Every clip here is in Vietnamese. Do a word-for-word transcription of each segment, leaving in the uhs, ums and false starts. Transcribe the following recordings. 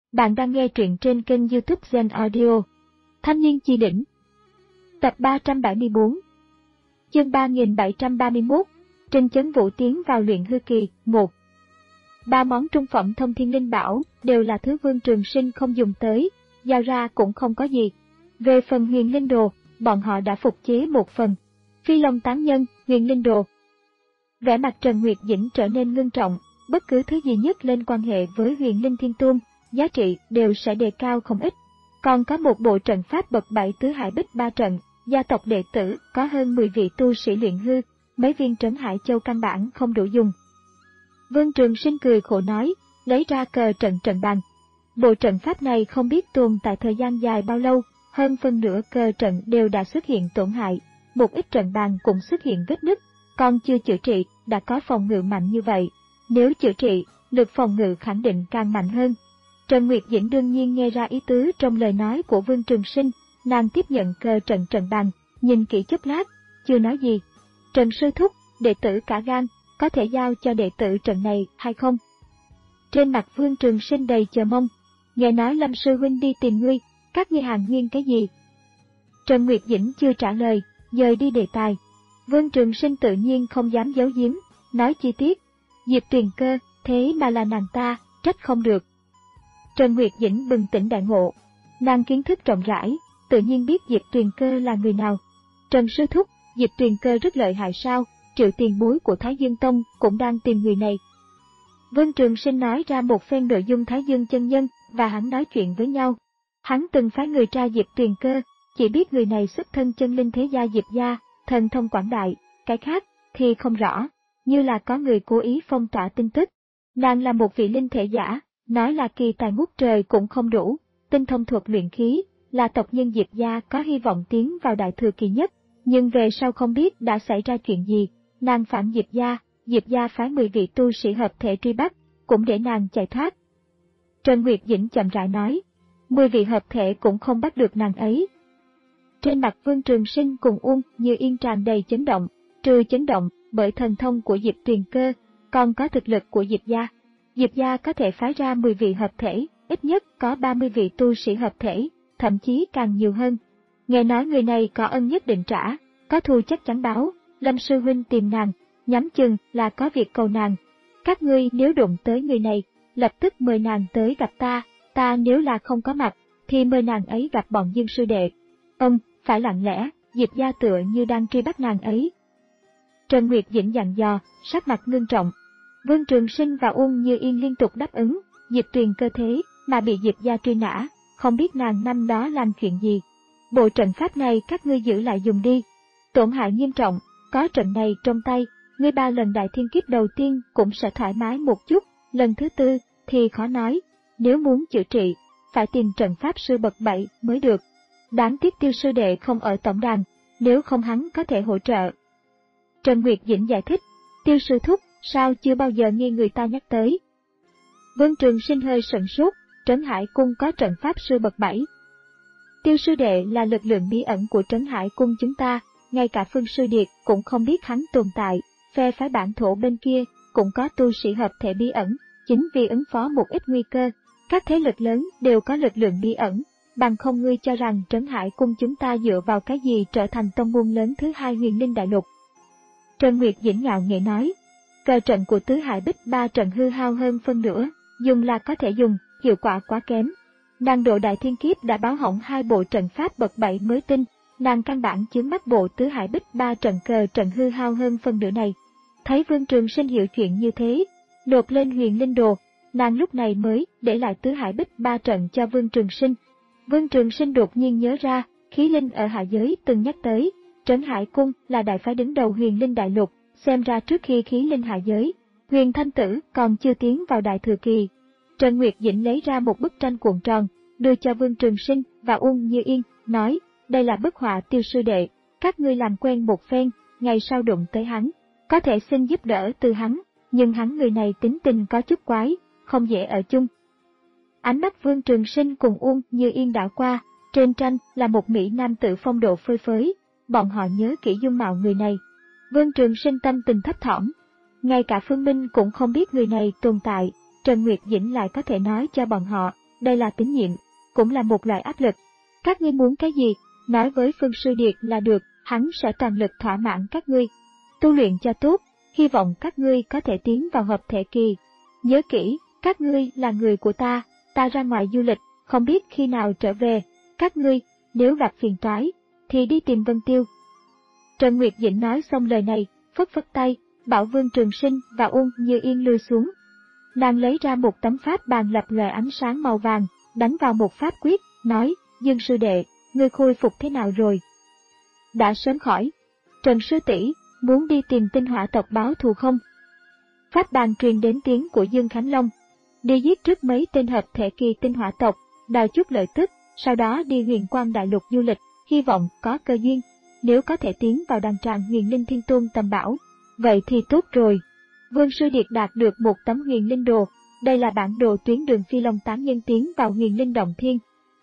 Bạn đang nghe truyện trên kênh YouTube Zen Audio. Thanh niên chi đỉnh. Tập ba trăm bảy mươi tư. Chương ba nghìn bảy trăm ba mươi mốt. Trình Chấn Vũ tiến vào luyện hư kỳ. một. Ba món trung phẩm thông thiên linh bảo đều là thứ Vương Trường Sinh không dùng tới, giao ra cũng không có gì. Về phần huyền linh đồ, bọn họ đã phục chế một phần. Phi Long tán nhân, huyền linh đồ. Vẻ mặt Trần Nguyệt Dĩnh trở nên ngưng trọng, bất cứ thứ gì nhất lên quan hệ với huyền linh thiên tôn, giá trị đều sẽ đề cao không ít. Còn có một bộ trận pháp bậc bảy tứ hải bích ba trận, gia tộc đệ tử có hơn mười vị tu sĩ luyện hư, mấy viên trấn hải châu căn bản không đủ dùng. Vương Trường Sinh cười khổ nói, lấy ra cờ trận trận bàn. Bộ trận pháp này không biết tồn tại thời gian dài bao lâu, hơn phân nửa cờ trận đều đã xuất hiện tổn hại, một ít trận bàn cũng xuất hiện vết nứt, còn chưa chữa trị đã có phòng ngự mạnh như vậy. Nếu chữa trị, lực phòng ngự khẳng định càng mạnh hơn. Trần Nguyệt Dĩnh đương nhiên nghe ra ý tứ trong lời nói của Vương Trường Sinh, nàng tiếp nhận cờ trận trận bàn, nhìn kỹ chốc lát, chưa nói gì. Trần sư thúc, đệ tử cả gan, có thể giao cho đệ tử trận này hay không? Trên mặt Vương Trường Sinh đầy chờ mong, nghe nói Lâm sư huynh đi tìm ngươi, các ngươi hàn huyên cái gì? Trần Nguyệt Dĩnh chưa trả lời, dời đi đề tài. Vương Trường Sinh tự nhiên không dám giấu giếm, nói chi tiết. Diệp Tuyền Cơ, thế mà là nàng ta, trách không được. Trần Nguyệt Dĩnh bừng tỉnh đại ngộ, nàng kiến thức rộng rãi, tự nhiên biết Diệp Tuyền Cơ là người nào. Trần sư thúc, Diệp Tuyền Cơ rất lợi hại sao? Triệu tiền bối của Thái Dương Tông cũng đang tìm người này. Vương Trường Sinh nói ra một phen nội dung Thái Dương chân nhân và hắn nói chuyện với nhau. Hắn từng phái người tra Diệp Tuyền Cơ, chỉ biết người này xuất thân chân linh thế gia Diệp gia, thần thông quảng đại, cái khác thì không rõ, như là có người cố ý phong tỏa tin tức. Nàng là một vị linh thể giả, nói là kỳ tài ngút trời cũng không đủ, tinh thông thuật luyện khí, là tộc nhân Diệp gia có hy vọng tiến vào đại thừa kỳ nhất, nhưng về sau không biết đã xảy ra chuyện gì, nàng phản Diệp gia, Diệp gia phái mười vị tu sĩ hợp thể truy bắt, cũng để nàng chạy thoát. Trần Nguyệt Dĩnh chậm rãi nói, mười vị hợp thể cũng không bắt được nàng ấy. Trên mặt Vương Trường Sinh cùng Uông Như Yên tràn đầy chấn động, trừ chấn động bởi thần thông của Diệp Tuyền Cơ, còn có thực lực của Diệp gia. Diệp gia có thể phái ra mười vị hợp thể, ít nhất có ba mươi vị tu sĩ hợp thể, thậm chí càng nhiều hơn. Nghe nói người này có ân nhất định trả, có thù chắc chắn báo, Lâm sư huynh tìm nàng, nhắm chừng là có việc cầu nàng. Các ngươi nếu đụng tới người này, lập tức mời nàng tới gặp ta, ta nếu là không có mặt, thì mời nàng ấy gặp bọn Dương sư đệ. Ông, phải lặng lẽ, Diệp gia tựa như đang truy bắt nàng ấy. Trần Nguyệt Dĩnh dặn dò, sắc mặt ngưng trọng. Vương Trường Sinh và Uông Như Yên liên tục đáp ứng, Diệp Tuyền Cơ thế mà bị Diệp gia truy nã, không biết nàng năm đó làm chuyện gì. Bộ trận pháp này các ngươi giữ lại dùng đi. Tổn hại nghiêm trọng, có trận này trong tay, ngươi ba lần đại thiên kiếp đầu tiên cũng sẽ thoải mái một chút, lần thứ tư thì khó nói, nếu muốn chữa trị, phải tìm trận pháp sư bậc bảy mới được. Đáng tiếc Tiêu sư đệ không ở tổng đàn, nếu không hắn có thể hỗ trợ. Trần Nguyệt Dĩnh giải thích, Tiêu sư thúc, sao chưa bao giờ nghe người ta nhắc tới. Vương Trường Sinh hơi sửng sốt, Trấn Hải Cung có trận pháp sư bậc bảy. Tiêu sư đệ là lực lượng bí ẩn của Trấn Hải Cung chúng ta, ngay cả Phương Sư Điệt cũng không biết hắn tồn tại, phe phái bản thổ bên kia cũng có tu sĩ hợp thể bí ẩn, chính vì ứng phó một ít nguy cơ, các thế lực lớn đều có lực lượng bí ẩn, bằng không ngươi cho rằng Trấn Hải Cung chúng ta dựa vào cái gì trở thành tông môn lớn thứ hai huyền linh đại lục. Trần Nguyệt Dĩnh ngạo nghễ nói, cờ trận của tứ hải bích ba trận hư hao hơn phân nửa, dùng là có thể dùng, hiệu quả quá kém. Nàng độ đại thiên kiếp đã báo hỏng hai bộ trận pháp bậc bảy mới tinh, nàng căn bản chướng mắt bộ tứ hải bích ba trận cờ trận hư hao hơn phân nửa này. Thấy Vương Trường Sinh hiểu chuyện như thế, nộp lên huyền linh đồ, nàng lúc này mới để lại tứ hải bích ba trận cho Vương Trường Sinh. Vương Trường Sinh đột nhiên nhớ ra, khí linh ở hạ giới từng nhắc tới, Trấn Hải Cung là đại phái đứng đầu huyền linh đại lục, xem ra trước khi khí linh hạ giới, Huyền Thanh Tử còn chưa tiến vào đại thừa kỳ. Trần Nguyệt Dĩnh lấy ra một bức tranh cuộn tròn, đưa cho Vương Trường Sinh và Uông Như Yên, nói, đây là bức họa Tiêu sư đệ, các ngươi làm quen một phen, ngày sau đụng tới hắn, có thể xin giúp đỡ từ hắn, nhưng hắn người này tính tình có chút quái, không dễ ở chung. Ánh mắt Vương Trường Sinh cùng Uông Như Yên đảo qua, trên tranh là một mỹ nam tử phong độ phơi phới, bọn họ nhớ kỹ dung mạo người này. Vương Trường Sinh tâm tình thấp thỏm, ngay cả Phương Minh cũng không biết người này tồn tại, Trần Nguyệt Dĩnh lại có thể nói cho bọn họ, đây là tín nhiệm, cũng là một loại áp lực. Các ngươi muốn cái gì, nói với Phương Sư Điệt là được, hắn sẽ toàn lực thỏa mãn các ngươi. Tu luyện cho tốt, hy vọng các ngươi có thể tiến vào hợp thể kỳ. Nhớ kỹ, các ngươi là người của ta, ta ra ngoài du lịch, không biết khi nào trở về. Các ngươi, nếu gặp phiền toái, thì đi tìm Vân Tiêu. Trần Nguyệt Dĩnh nói xong lời này, phất phất tay, bảo Vương Trường Sinh và Uông Như Yên lui xuống. Nàng lấy ra một tấm pháp bàn lập lòe ánh sáng màu vàng, đánh vào một pháp quyết, nói, Dương sư đệ, ngươi khôi phục thế nào rồi? Đã sớm khỏi. Trần sư tỷ, muốn đi tìm tinh hỏa tộc báo thù không? Pháp bàn truyền đến tiếng của Dương Khánh Long. Đi giết trước mấy tên hợp thể kỳ tinh hỏa tộc, đào chút lợi tức, sau đó đi Huyền Quang Đại Lục du lịch, hy vọng có cơ duyên. Nếu có thể tiến vào đàn tràng Huyền Linh Thiên Tôn tầm bảo, vậy thì tốt rồi. Vương Sư Điệt đạt được một tấm Huyền Linh Đồ, đây là bản đồ tuyến đường Phi Long tán nhân tiến vào Huyền Linh Động Thiên.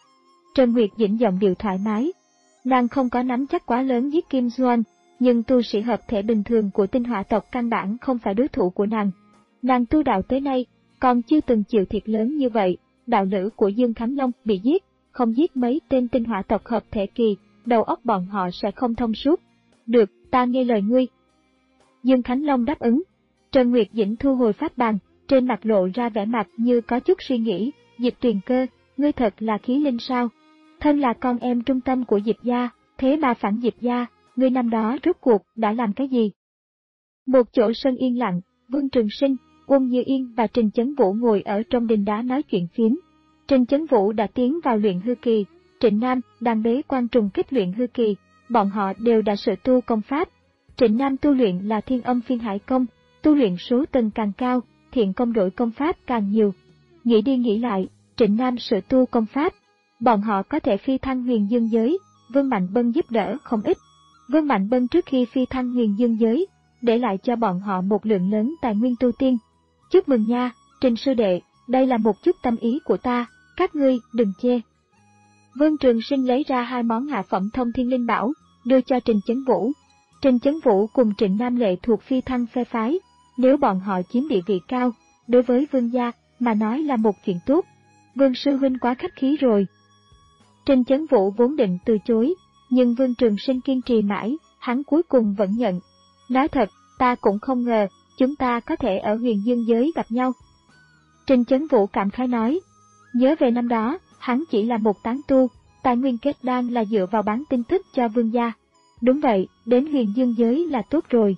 Trần Nguyệt Dĩnh giọng điệu thoải mái. Nàng không có nắm chắc quá lớn giết Kim Doan, nhưng tu sĩ hợp thể bình thường của tinh hỏa tộc căn bản không phải đối thủ của nàng. Nàng tu đạo tới nay, còn chưa từng chịu thiệt lớn như vậy, đạo lữ của Dương Khánh Long bị giết, không giết mấy tên tinh hỏa tộc hợp thể kỳ, đầu óc bọn họ sẽ không thông suốt. Được, ta nghe lời ngươi. Dương Khánh Long đáp ứng. Trần Nguyệt Dĩnh thu hồi pháp bàn, trên mặt lộ ra vẻ mặt như có chút suy nghĩ, Diệp Tuyền Cơ, ngươi thật là khí linh sao? Thân là con em trung tâm của Diệp gia, thế mà phản Diệp gia, ngươi năm đó rốt cuộc đã làm cái gì? Một chỗ sân yên lặng, Vương Trường Sinh, Uông Như Yên và Trình Chấn Vũ ngồi ở trong đình đá nói chuyện phiếm. Trình Chấn Vũ đã tiến vào luyện hư kỳ, Trịnh Nam đang bế quan trùng kích luyện hư kỳ, bọn họ đều đã sở tu công pháp. Trịnh Nam tu luyện là Thiên Âm Phiên Hải Công, tu luyện số tầng càng cao, thiện công đổi công pháp càng nhiều. Nghĩ đi nghĩ lại, Trịnh Nam sở tu công pháp, bọn họ có thể phi thăng huyền dương giới, Vương Mạnh Bân giúp đỡ không ít. Vương Mạnh Bân trước khi phi thăng huyền dương giới, để lại cho bọn họ một lượng lớn tài nguyên tu tiên. Chúc mừng nha, Trình sư đệ, đây là một chút tâm ý của ta, các ngươi đừng chê. Vương Trường Sinh lấy ra hai món hạ phẩm thông thiên linh bảo, đưa cho Trình Chấn Vũ. Trình Chấn Vũ cùng Trịnh Nam Lệ thuộc phi thăng phe phái, nếu bọn họ chiếm địa vị cao, đối với Vương gia mà nói là một chuyện tốt. Vương sư huynh quá khách khí rồi. Trình Chấn Vũ vốn định từ chối, nhưng Vương Trường Sinh kiên trì mãi, hắn cuối cùng vẫn nhận. Nói thật, ta cũng không ngờ, chúng ta có thể ở huyền dương giới gặp nhau. Trình Chấn Vũ cảm khái nói, nhớ về năm đó, hắn chỉ là một tán tu, tài nguyên kết đan là dựa vào bán tin tức cho Vương gia. Đúng vậy, đến huyền dương giới là tốt rồi.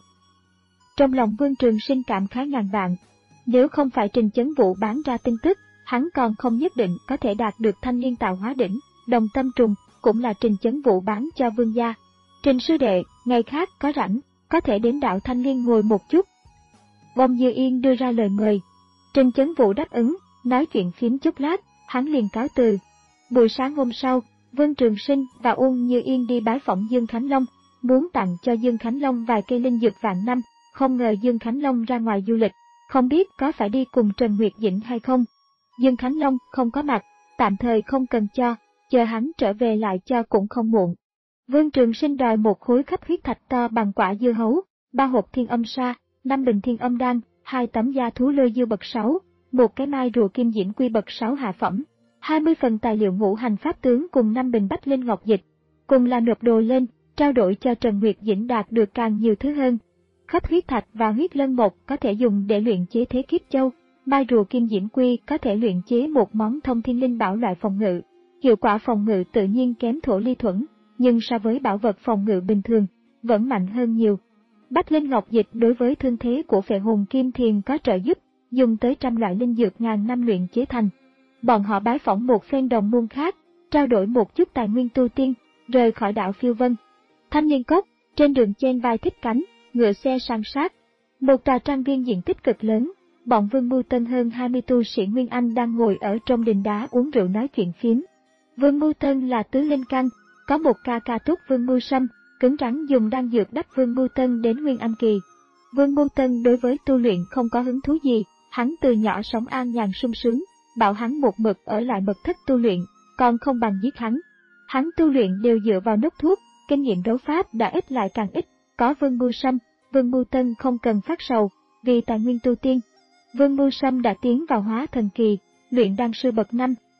Trong lòng Vương Trường Sinh cảm khái ngàn vạn, nếu không phải Trình Chấn Vũ bán ra tin tức, hắn còn không nhất định có thể đạt được thanh niên tạo hóa đỉnh, đồng tâm trùng, cũng là Trình Chấn Vũ bán cho Vương gia. Trình sư đệ, ngày khác có rảnh, có thể đến đạo Thanh Liên ngồi một chút. Bông Như Yên đưa ra lời mời. Trình Chấn Vũ đáp ứng, nói chuyện phím chút lát, hắn liền cáo từ. Buổi sáng hôm sau, Vương Trường Sinh và Uông Như Yên đi bái phỏng Dương Khánh Long, muốn tặng cho Dương Khánh Long vài cây linh dược vạn năm, không ngờ Dương Khánh Long ra ngoài du lịch, không biết có phải đi cùng Trần Nguyệt Dĩnh hay không. Dương Khánh Long không có mặt, tạm thời không cần cho, chờ hắn trở về lại cho cũng không muộn. Vương Trường Sinh đòi một khối khắp huyết thạch to bằng quả dưa hấu, ba hộp thiên âm sa, năm bình thiên âm đan, hai tấm da thú lôi dư bậc sáu, một cái mai rùa kim diễm quy bậc sáu hạ phẩm, hai mươi phần tài liệu ngũ hành pháp tướng cùng năm bình bách linh ngọc dịch, cùng là nộp đồ lên, trao đổi cho Trần Nguyệt Dĩnh đạt được càng nhiều thứ hơn. Khắp huyết thạch và huyết lân một có thể dùng để luyện chế thế kiếp châu, mai rùa kim diễm quy có thể luyện chế một món thông thiên linh bảo loại phòng ngự. Hiệu quả phòng ngự tự nhiên kém thổ ly thuẫn, nhưng so với bảo vật phòng ngự bình thường, vẫn mạnh hơn nhiều. Bách linh ngọc dịch đối với thương thế của phệ hồn kim thiền có trợ giúp, dùng tới trăm loại linh dược ngàn năm luyện chế thành. Bọn họ bái phỏng một phen đồng môn khác, trao đổi một chút tài nguyên tu tiên, rời khỏi đảo Phiêu Vân. Thanh Niên Cốc, trên đường trên vai thích cánh, ngựa xe sang sát. Một tòa trang viên diện tích cực lớn, bọn Vương Mưu Tân hơn hai mươi tu sĩ Nguyên Anh đang ngồi ở trong đình đá uống rượu nói chuyện phiếm. Vương Mưu Tân là tứ linh căn, có một ca ca túc Vương Mưu Sâm, cứng rắn dùng đan dược đắp Vương Mưu Tân đến Nguyên Anh kỳ. Vương Mưu Tân đối với tu luyện không có hứng thú gì, hắn từ nhỏ sống an nhàn sung sướng, bảo hắn một mực ở lại mật thất tu luyện, còn không bằng giết hắn. Hắn tu luyện đều dựa vào nốc thuốc, kinh nghiệm đấu pháp đã ít lại càng ít, có Vương Mưu Sâm, Vương Mưu Tân không cần phát sầu, vì tài nguyên tu tiên. Vương Mưu Sâm đã tiến vào hóa thần kỳ, luyện đan sư bậc năm,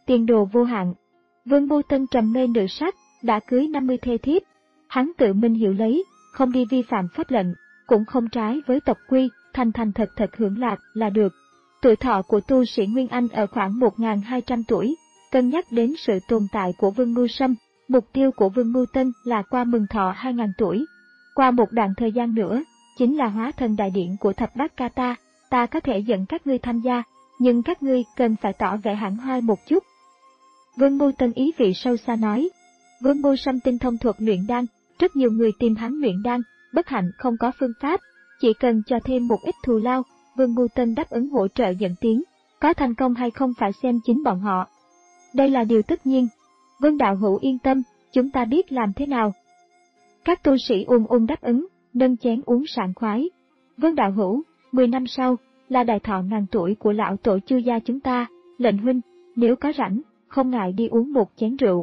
tiền đồ vô hạn. Vương Mưu Tân trầm mê nữ sắc, đã cưới năm mươi thê thiếp. Hắn tự minh hiểu lấy, không đi vi phạm pháp lệnh, cũng không trái với tộc quy, thành thành thật thật hưởng lạc là được. Tuổi thọ của tu sĩ Nguyên Anh ở khoảng một nghìn hai trăm tuổi, cân nhắc đến sự tồn tại của Vương Mưu Sâm, mục tiêu của Vương Mưu Tân là qua mừng thọ hai nghìn tuổi. Qua một đoạn thời gian nữa, chính là hóa thân đại điện của Thập Bát Kata, ta có thể dẫn các ngươi tham gia, nhưng các ngươi cần phải tỏ vẻ hẳn hoi một chút. Vương Mưu Tân ý vị sâu xa nói. Vương Mưu Sâm tinh thông thuật luyện đan, rất nhiều người tìm hắn luyện đan, bất hạnh không có phương pháp, chỉ cần cho thêm một ít thù lao, Vương Mưu Tân đáp ứng hỗ trợ dẫn tiến, có thành công hay không phải xem chính bọn họ. Đây là điều tất nhiên. Vương đạo hữu yên tâm, chúng ta biết làm thế nào. Các tu sĩ ùn ùn đáp ứng, nâng chén uống sảng khoái. Vương đạo hữu, mười năm sau, là đại thọ ngàn tuổi của lão tổ Chu gia chúng ta, lệnh huynh, nếu có rảnh, không ngại đi uống một chén rượu.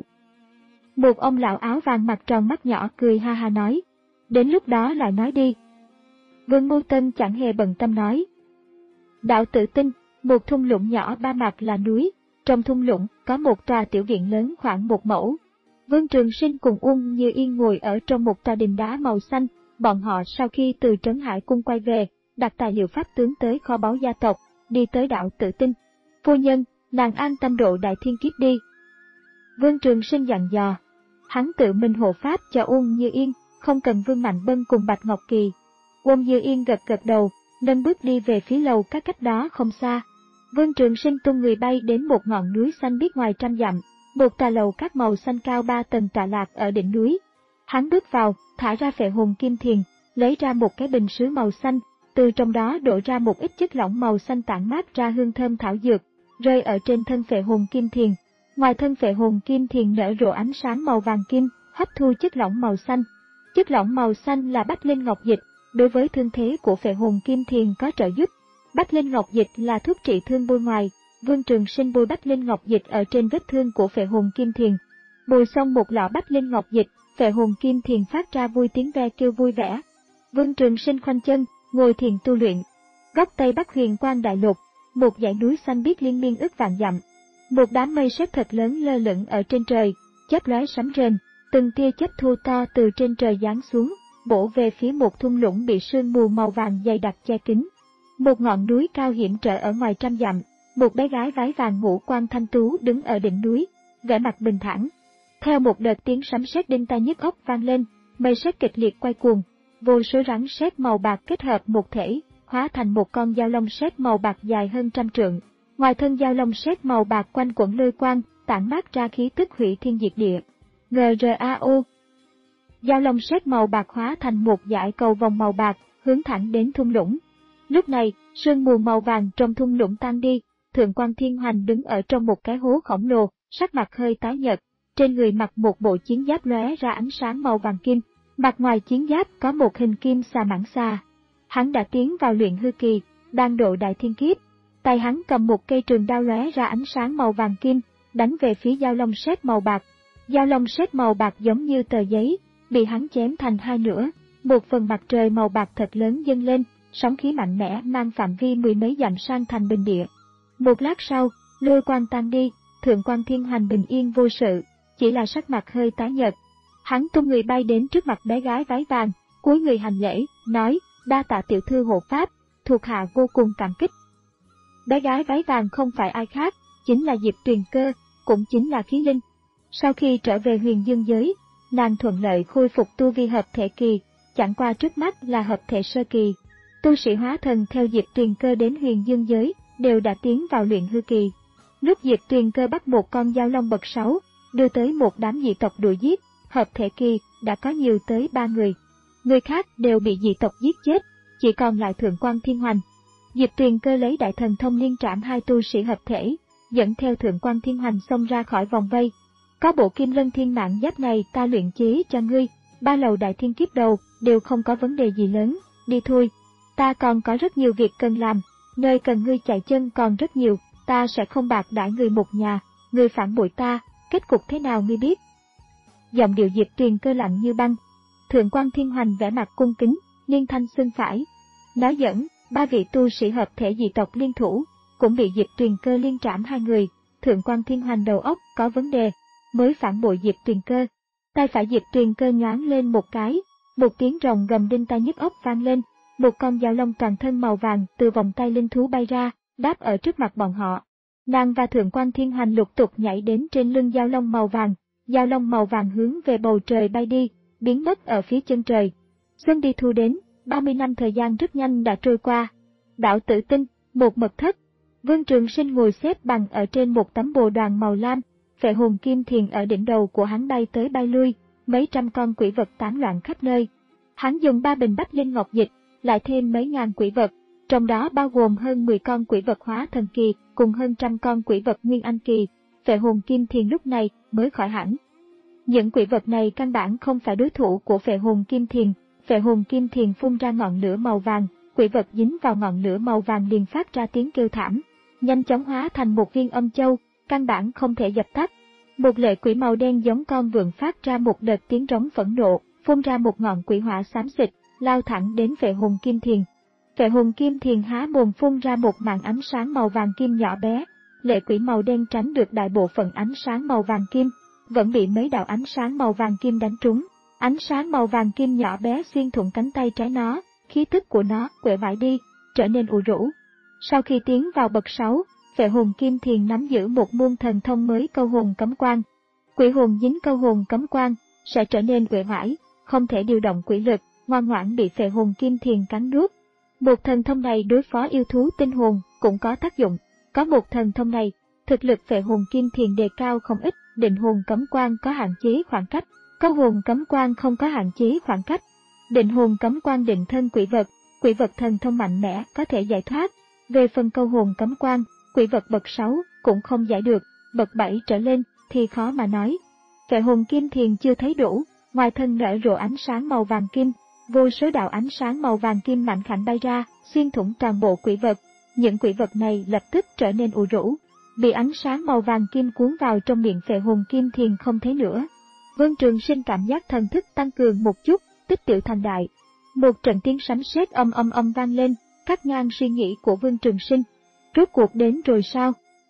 Một ông lão áo vàng mặt tròn mắt nhỏ cười ha ha nói, đến lúc đó lại nói đi. Vương Mưu Tân chẳng hề bận tâm nói. Đạo Tự Tinh, một thung lũng nhỏ ba mặt là núi, trong thung lũng có một tòa tiểu viện lớn khoảng một mẫu. Vương Trường Sinh cùng Uông Như Yên ngồi ở trong một tòa đình đá màu xanh, bọn họ sau khi từ Trấn Hải Cung quay về, đặt tài liệu pháp tướng tới kho báu gia tộc, đi tới đạo Tự Tinh. Phu nhân, nàng an tâm độ đại thiên kiếp đi. Vương Trường Sinh dặn dò. Hắn tự mình hộ pháp cho Uông Như Yên, không cần Vương Mạnh Bân cùng Bạch Ngọc Kỳ. Uông Như Yên gật gật đầu, nâng bước đi về phía lầu các cách đó không xa. Vương Trường Sinh tung người bay đến một ngọn núi xanh biếc ngoài trăm dặm, một tòa lầu các màu xanh cao ba tầng tọa lạc ở đỉnh núi. Hắn bước vào, thả ra phệ hồn kim thiền, lấy ra một cái bình sứ màu xanh, từ trong đó đổ ra một ít chất lỏng màu xanh tản mát ra hương thơm thảo dược, rơi ở trên thân phệ hồn kim thiền. Ngoài thân phệ hồn kim thiền nở rộ ánh sáng màu vàng kim, hấp thu chất lỏng màu xanh. Chất lỏng màu xanh là Bách Linh Ngọc Dịch, đối với thương thế của phệ hồn kim thiền có trợ giúp. Bách Linh Ngọc Dịch là thuốc trị thương bôi ngoài, Vương Trường Sinh bôi Bách Linh Ngọc Dịch ở trên vết thương của phệ hồn kim thiền. Bôi xong một lọ Bách Linh Ngọc Dịch, phệ hồn kim thiền phát ra vui tiếng ve kêu vui vẻ. Vương Trường Sinh khoanh chân, ngồi thiền tu luyện. Góc Tây Bắc Huyền Quang Đại Lục, một dãy núi xanh biếc liên miên ước vạn dặm. Một đám mây sét thật lớn lơ lửng ở trên trời, chớp lóe sấm rền, từng tia chớp thô to từ trên trời giáng xuống, bổ về phía một thung lũng bị sương mù màu vàng dày đặc che kín. Một ngọn núi cao hiểm trở ở ngoài trăm dặm, một bé gái váy vàng ngũ quan thanh tú đứng ở đỉnh núi, vẻ mặt bình thản. Theo một đợt tiếng sấm sét đinh tai nhức óc vang lên, mây sét kịch liệt quay cuồng, vô số rắn sét màu bạc kết hợp một thể, hóa thành một con dao long sét màu bạc dài hơn trăm trượng. Ngoài thân dao long sét màu bạc quanh quẩn lôi quang, tản mát ra khí tức hủy thiên diệt địa. Ngờ rờ a o. Dao long sét màu bạc hóa thành một dải cầu vòng màu bạc, hướng thẳng đến thung lũng. Lúc này, sương mù màu vàng trong thung lũng tan đi, Thượng Quan Thiên Hoành đứng ở trong một cái hố khổng lồ, sắc mặt hơi tái nhợt, trên người mặc một bộ chiến giáp lóe ra ánh sáng màu vàng kim, mặt ngoài chiến giáp có một hình kim xà mãng xà. Hắn đã tiến vào luyện hư kỳ, đang độ đại thiên kiếp. Tay hắn cầm một cây trường đao lóe ra ánh sáng màu vàng kim, đánh về phía dao long sét màu bạc. Dao long sét màu bạc giống như tờ giấy, bị hắn chém thành hai nửa, một phần mặt trời màu bạc thật lớn dâng lên, sóng khí mạnh mẽ mang phạm vi mười mấy dặm sang thành bình địa. Một lát sau, lôi quang tan đi, Thượng Quan Thiên Hoành bình yên vô sự, chỉ là sắc mặt hơi tái nhợt. Hắn tung người bay đến trước mặt bé gái váy vàng, cúi người hành lễ, nói, đa tạ tiểu thư hộ pháp, thuộc hạ vô cùng cảm kích. Bé gái váy vàng không phải ai khác, chính là Diệp Tuyền Cơ, cũng chính là khí linh. Sau khi trở về huyền dương giới, nàng thuận lợi khôi phục tu vi hợp thể kỳ, chẳng qua trước mắt là hợp thể sơ kỳ. Tu sĩ hóa thần theo Diệp Tuyền Cơ đến huyền dương giới, đều đã tiến vào luyện hư kỳ. Lúc Diệp Tuyền Cơ bắt một con dao long bậc sáu, đưa tới một đám dị tộc đuổi giết, hợp thể kỳ đã có nhiều tới ba người. Người khác đều bị dị tộc giết chết, chỉ còn lại Thượng Quan Thiên Hoành. Diệp Tuyền Cơ lấy đại thần thông liên trảm hai tu sĩ hợp thể, dẫn theo Thượng Quan Thiên Hoành xông ra khỏi vòng vây. Có bộ Kim Lân Thiên Mạng giáp này ta luyện chế cho ngươi, ba lầu đại thiên kiếp đầu đều không có vấn đề gì lớn, đi thôi. Ta còn có rất nhiều việc cần làm, nơi cần ngươi chạy chân còn rất nhiều, ta sẽ không bạc đãi người một nhà, ngươi phản bội ta, kết cục thế nào ngươi biết. Giọng điệu Diệp Tuyền Cơ lạnh như băng. Thượng Quan Thiên Hoành vẻ mặt cung kính, liên thanh xưng phải. Nói dẫn, ba vị tu sĩ hợp thể dị tộc liên thủ, cũng bị Diệp Tuyền Cơ liên trảm hai người, Thượng quan Thiên Hoành đầu óc có vấn đề, mới phản bội Diệp Tuyền Cơ. Tay phải Diệp Tuyền Cơ nhoáng lên một cái, một tiếng rồng gầm đinh tai nhức óc vang lên, một con dao long toàn thân màu vàng từ vòng tay linh thú bay ra, đáp ở trước mặt bọn họ. Nàng và Thượng quan Thiên Hoành lục tục nhảy đến trên lưng dao long màu vàng, dao long màu vàng hướng về bầu trời bay đi, biến mất ở phía chân trời. Xuân đi thu đến, ba mươi năm thời gian rất nhanh đã trôi qua. Đảo Tử Tinh, một mật thất. Vương Trường Sinh ngồi xếp bằng ở trên một tấm bồ đoàn màu lam, phệ hồn kim thiền ở đỉnh đầu của hắn bay tới bay lui, mấy trăm con quỷ vật tán loạn khắp nơi. Hắn dùng ba bình bách linh ngọc dịch, lại thêm mấy ngàn quỷ vật, trong đó bao gồm hơn mười con quỷ vật hóa thần kỳ, cùng hơn trăm con quỷ vật nguyên anh kỳ. Phệ hồn kim thiền lúc này mới khỏi hẳn. Những quỷ vật này căn bản không phải đối thủ của phệ hồn kim thiền. Phệ hồn kim thiền phun ra ngọn lửa màu vàng, quỷ vật dính vào ngọn lửa màu vàng liền phát ra tiếng kêu thảm, nhanh chóng hóa thành một viên âm châu, căn bản không thể dập tắt. Một lệ quỷ màu đen giống con vượn phát ra một đợt tiếng rống phẫn nộ, phun ra một ngọn quỷ hỏa xám xịt, lao thẳng đến phệ hồn kim thiền. Phệ hồn kim thiền há mồm phun ra một màn ánh sáng màu vàng kim nhỏ bé, lệ quỷ màu đen tránh được đại bộ phận ánh sáng màu vàng kim, vẫn bị mấy đạo ánh sáng màu vàng kim đánh trúng. Ánh sáng màu vàng kim nhỏ bé xuyên thủng cánh tay trái nó, khí tức của nó quệ vải đi, trở nên ủ rũ. Sau khi tiến vào bậc sáu, phệ hồn kim thiền nắm giữ một môn thần thông mới câu hồn cấm quan. Quỷ hồn dính câu hồn cấm quan sẽ trở nên uể oải, không thể điều động quỷ lực, ngoan ngoãn bị phệ hồn kim thiền cắn nuốt. Một thần thông này đối phó yêu thú tinh hồn cũng có tác dụng. Có một thần thông này, thực lực phệ hồn kim thiền đề cao không ít. Định hồn cấm quan có hạn chế khoảng cách, câu hồn cấm quan không có hạn chế khoảng cách. Định hồn cấm quan định thân quỷ vật, quỷ vật thần thông mạnh mẽ có thể giải thoát. Về phần câu hồn cấm quan, quỷ vật bậc sáu cũng không giải được, bậc bảy trở lên thì khó mà nói. Phệ hồn kim thiền chưa thấy đủ, ngoài thân nở rộ ánh sáng màu vàng kim, vô số đạo ánh sáng màu vàng kim mạnh khảnh bay ra, xuyên thủng toàn bộ quỷ vật. Những quỷ vật này lập tức trở nên ù rũ, bị ánh sáng màu vàng kim cuốn vào trong miệng phệ hồn kim thiền không thấy nữa. Vương Trường Sinh cảm giác thần thức tăng cường một chút, tích tiểu thành đại. Một trận tiếng sấm sét âm âm âm vang lên, cắt ngang suy nghĩ của Vương Trường Sinh. Rốt cuộc đến rồi sao?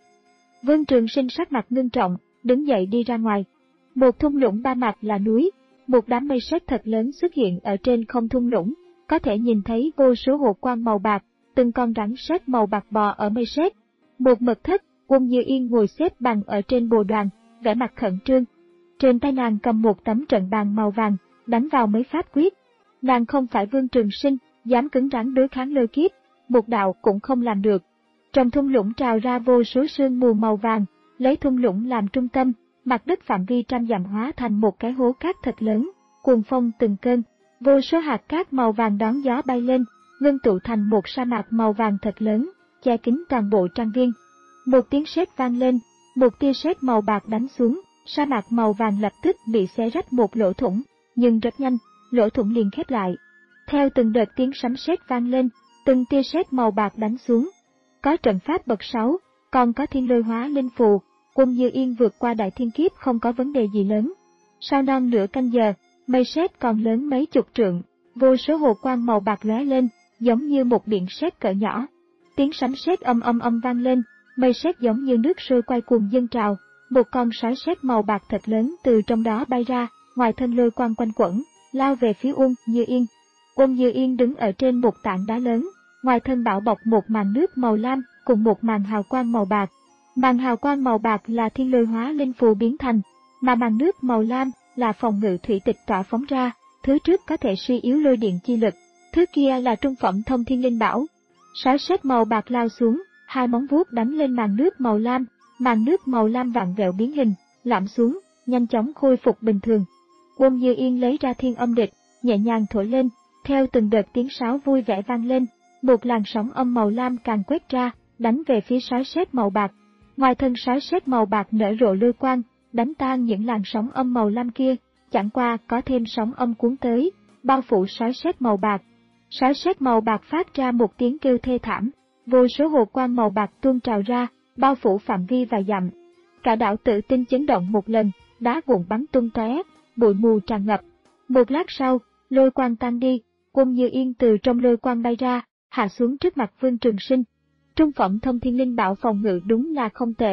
Vương Trường Sinh sắc mặt ngưng trọng, đứng dậy đi ra ngoài. Một thung lũng ba mặt là núi, một đám mây sét thật lớn xuất hiện ở trên không thung lũng, có thể nhìn thấy vô số hồ quang màu bạc, từng con rắn sét màu bạc bò ở mây sét. Một mật thất, Quân Như Yên ngồi xếp bằng ở trên bồ đoàn, vẻ mặt khẩn trương. Trên tay nàng cầm một tấm trận bàn màu vàng, đánh vào mấy pháp quyết. Nàng không phải Vương Trường Sinh, dám cứng rắn đối kháng lôi kiếp, một đạo cũng không làm được. Trong thung lũng trào ra vô số sương mù màu vàng, lấy thung lũng làm trung tâm, mặt đất phạm vi trăm dặm hóa thành một cái hố cát thật lớn, cuồng phong từng cơn, vô số hạt cát màu vàng đón gió bay lên, ngưng tụ thành một sa mạc màu vàng thật lớn, che kín toàn bộ trang viên. Một tiếng sét vang lên, một tia sét màu bạc đánh xuống, sa mạc màu vàng lập tức bị xé rách một lỗ thủng, nhưng rất nhanh, lỗ thủng liền khép lại. Theo từng đợt tiếng sấm sét vang lên, từng tia sét màu bạc đánh xuống. Có trận pháp bậc sáu, còn có thiên lôi hóa linh phù, Quân Như Yên vượt qua đại thiên kiếp không có vấn đề gì lớn. Sau non nửa canh giờ, mây sét còn lớn mấy chục trượng, vô số hồ quang màu bạc lóe lên, giống như một biển sét cỡ nhỏ. Tiếng sấm sét âm âm âm vang lên, mây sét giống như nước sôi quay cuồng dâng trào, một con sói sét màu bạc thật lớn từ trong đó bay ra, ngoài thân lôi quang quanh quẩn, lao về phía Quân Như Yên. Quân Như Yên đứng ở trên một tảng đá lớn, ngoài thân bảo bọc một màn nước màu lam cùng một màn hào quang màu bạc. Màn hào quang màu bạc là thiên lôi hóa linh phù biến thành, mà màn nước màu lam là phòng ngự thủy tịch tỏa phóng ra, thứ trước có thể suy yếu lôi điện chi lực, thứ kia là trung phẩm thông thiên linh bảo. Sói sét màu bạc lao xuống, hai móng vuốt đánh lên màn nước màu lam, màn nước màu lam vặn vẹo biến hình, lõm xuống, nhanh chóng khôi phục bình thường. Quân Như Yên lấy ra thiên âm địch, nhẹ nhàng thổi lên, theo từng đợt tiếng sáo vui vẻ vang lên, một làn sóng âm màu lam càng quét ra, đánh về phía sói sét màu bạc. Ngoài thân sói sét màu bạc nở rộ lôi quang, đánh tan những làn sóng âm màu lam kia, chẳng qua có thêm sóng âm cuốn tới, bao phủ sói sét màu bạc. Sói sét màu bạc phát ra một tiếng kêu thê thảm, vô số hồ quang màu bạc tuôn trào ra, bao phủ phạm vi vài dặm. Cả đảo Tử Tinh chấn động một lần, đá vụn bắn tung tóe, bụi mù tràn ngập. Một lát sau, lôi quang tan đi, Quân Như Yên từ trong lôi quang bay ra, hạ xuống trước mặt Vương Trường Sinh. Trung phẩm thông thiên linh bảo phòng ngự đúng là không tệ,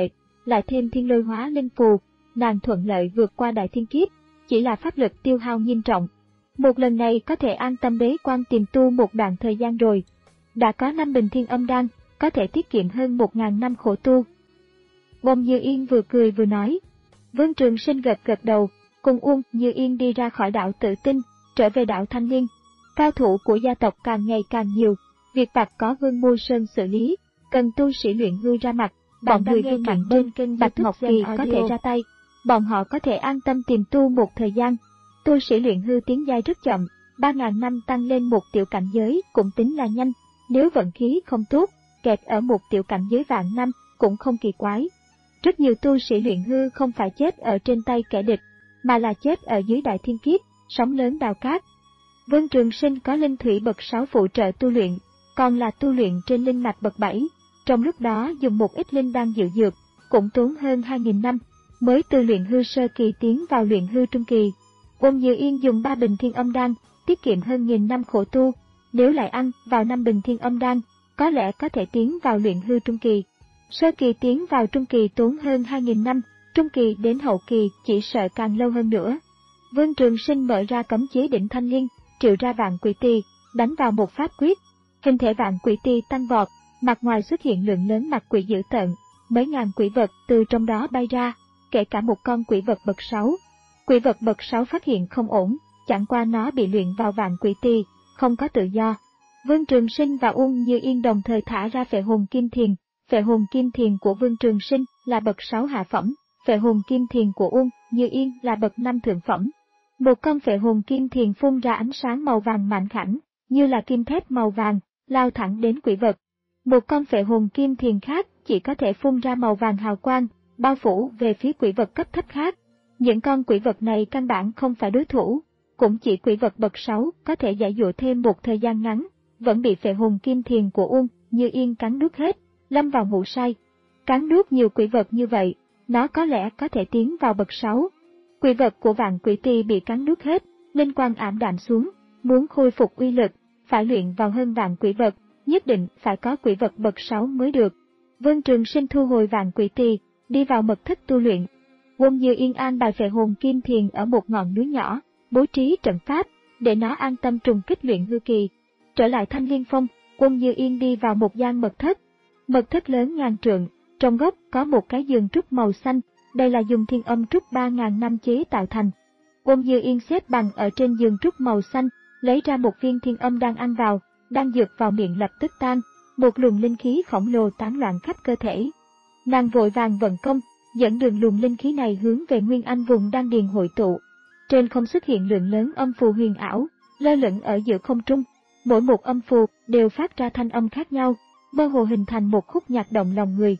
lại thêm thiên lôi hóa linh phù, nàng thuận lợi vượt qua đại thiên kiếp, chỉ là pháp lực tiêu hao nghiêm trọng. Một lần này có thể an tâm bế quan tìm tu một đoạn thời gian rồi. Đã có năm bình thiên âm đan, có thể tiết kiệm hơn một ngàn năm khổ tu. Bông Như Yên vừa cười vừa nói. Vương Trường Sinh gật gật đầu, cùng Uông Như Yên đi ra khỏi đảo Tự Tinh, trở về đảo Thanh Liên. Cao thủ của gia tộc càng ngày càng nhiều, việc vặt có Vương Mô Sơn xử lý, cần tu sĩ luyện hư ra mặt, bọn người Vương Mạnh bên kênh Bạch Ngọc Kỳ có thể ra tay, bọn họ có thể an tâm tìm tu một thời gian. Tu sĩ luyện hư tiến giai rất chậm, ba ngàn năm tăng lên một tiểu cảnh giới cũng tính là nhanh, nếu vận khí không tốt, kẹt ở một tiểu cảnh giới vạn năm cũng không kỳ quái. Rất nhiều tu sĩ luyện hư không phải chết ở trên tay kẻ địch, mà là chết ở dưới đại thiên kiếp, sóng lớn đào cát. Vương Trường Sinh có linh thủy bậc sáu phụ trợ tu luyện, còn là tu luyện trên linh mạch bậc bảy, trong lúc đó dùng một ít linh đan dự dược, cũng tốn hơn hai nghìn năm, mới từ luyện hư sơ kỳ tiến vào luyện hư trung kỳ. Ôn Như Yên dùng ba bình thiên âm đan, tiết kiệm hơn nghìn năm khổ tu, nếu lại ăn vào năm bình thiên âm đan, có lẽ có thể tiến vào luyện hư trung kỳ. Sơ kỳ tiến vào trung kỳ tốn hơn hai nghìn năm, trung kỳ đến hậu kỳ chỉ sợ càng lâu hơn nữa. Vương Trường Sinh mở ra cấm chế đỉnh Thanh Liên, triệu ra vạn quỷ tỳ, đánh vào một pháp quyết. Hình thể vạn quỷ tỳ tăng vọt, mặt ngoài xuất hiện lượng lớn mặt quỷ dữ tợn, mấy ngàn quỷ vật từ trong đó bay ra, kể cả một con quỷ vật bậc sáu. Quỷ vật bậc sáu phát hiện không ổn, chẳng qua nó bị luyện vào vạn quỷ tỳ, không có tự do. Vương Trường Sinh và Uông Như Yên đồng thời thả ra phệ hồn kim thiền. Phệ hồn kim thiền của Vương Trường Sinh là bậc sáu hạ phẩm, phệ hồn kim thiền của Uông Như Yên là bậc năm thượng phẩm. Một con phệ hồn kim thiền phun ra ánh sáng màu vàng mảnh khảnh, như là kim thép màu vàng, lao thẳng đến quỷ vật. Một con phệ hồn kim thiền khác chỉ có thể phun ra màu vàng hào quang, bao phủ về phía quỷ vật cấp thấp khác. Những con quỷ vật này căn bản không phải đối thủ, cũng chỉ quỷ vật bậc sáu có thể giải dụa thêm một thời gian ngắn, vẫn bị phệ hồn kim thiền của Uông Như Yên cắn nuốt hết, lâm vào ngủ say. Cắn nuốt nhiều quỷ vật như vậy, nó có lẽ có thể tiến vào bậc sáu. Quỷ vật của vạn quỷ tỳ bị cắn nuốt hết, linh quang ảm đạm xuống, muốn khôi phục uy lực, phải luyện vào hơn vạn quỷ vật, nhất định phải có quỷ vật bậc sáu mới được. Vương Trường Sinh thu hồi vạn quỷ tỳ, đi vào mật thất tu luyện. Quân Như Yên an bài phệ hồn kim thiền ở một ngọn núi nhỏ, bố trí trận pháp, để nó an tâm trùng kích luyện hư kỳ. Trở lại Thanh Liên Phong, Quân Như Yên đi vào một gian mật thất. Mật thất lớn ngàn trượng, trong góc có một cái giường trúc màu xanh, đây là dùng thiên âm trúc ba ngàn năm chế tạo thành. Quân Như Yên xếp bằng ở trên giường trúc màu xanh, lấy ra một viên thiên âm đang ăn vào, đang dược vào miệng lập tức tan, một luồng linh khí khổng lồ tán loạn khắp cơ thể. Nàng vội vàng vận công, dẫn đường luồng linh khí này hướng về nguyên anh vùng đan điền hội tụ. Trên không xuất hiện lượng lớn âm phù huyền ảo, lơ lửng ở giữa không trung, mỗi một âm phù đều phát ra thanh âm khác nhau, mơ hồ hình thành một khúc nhạc động lòng người.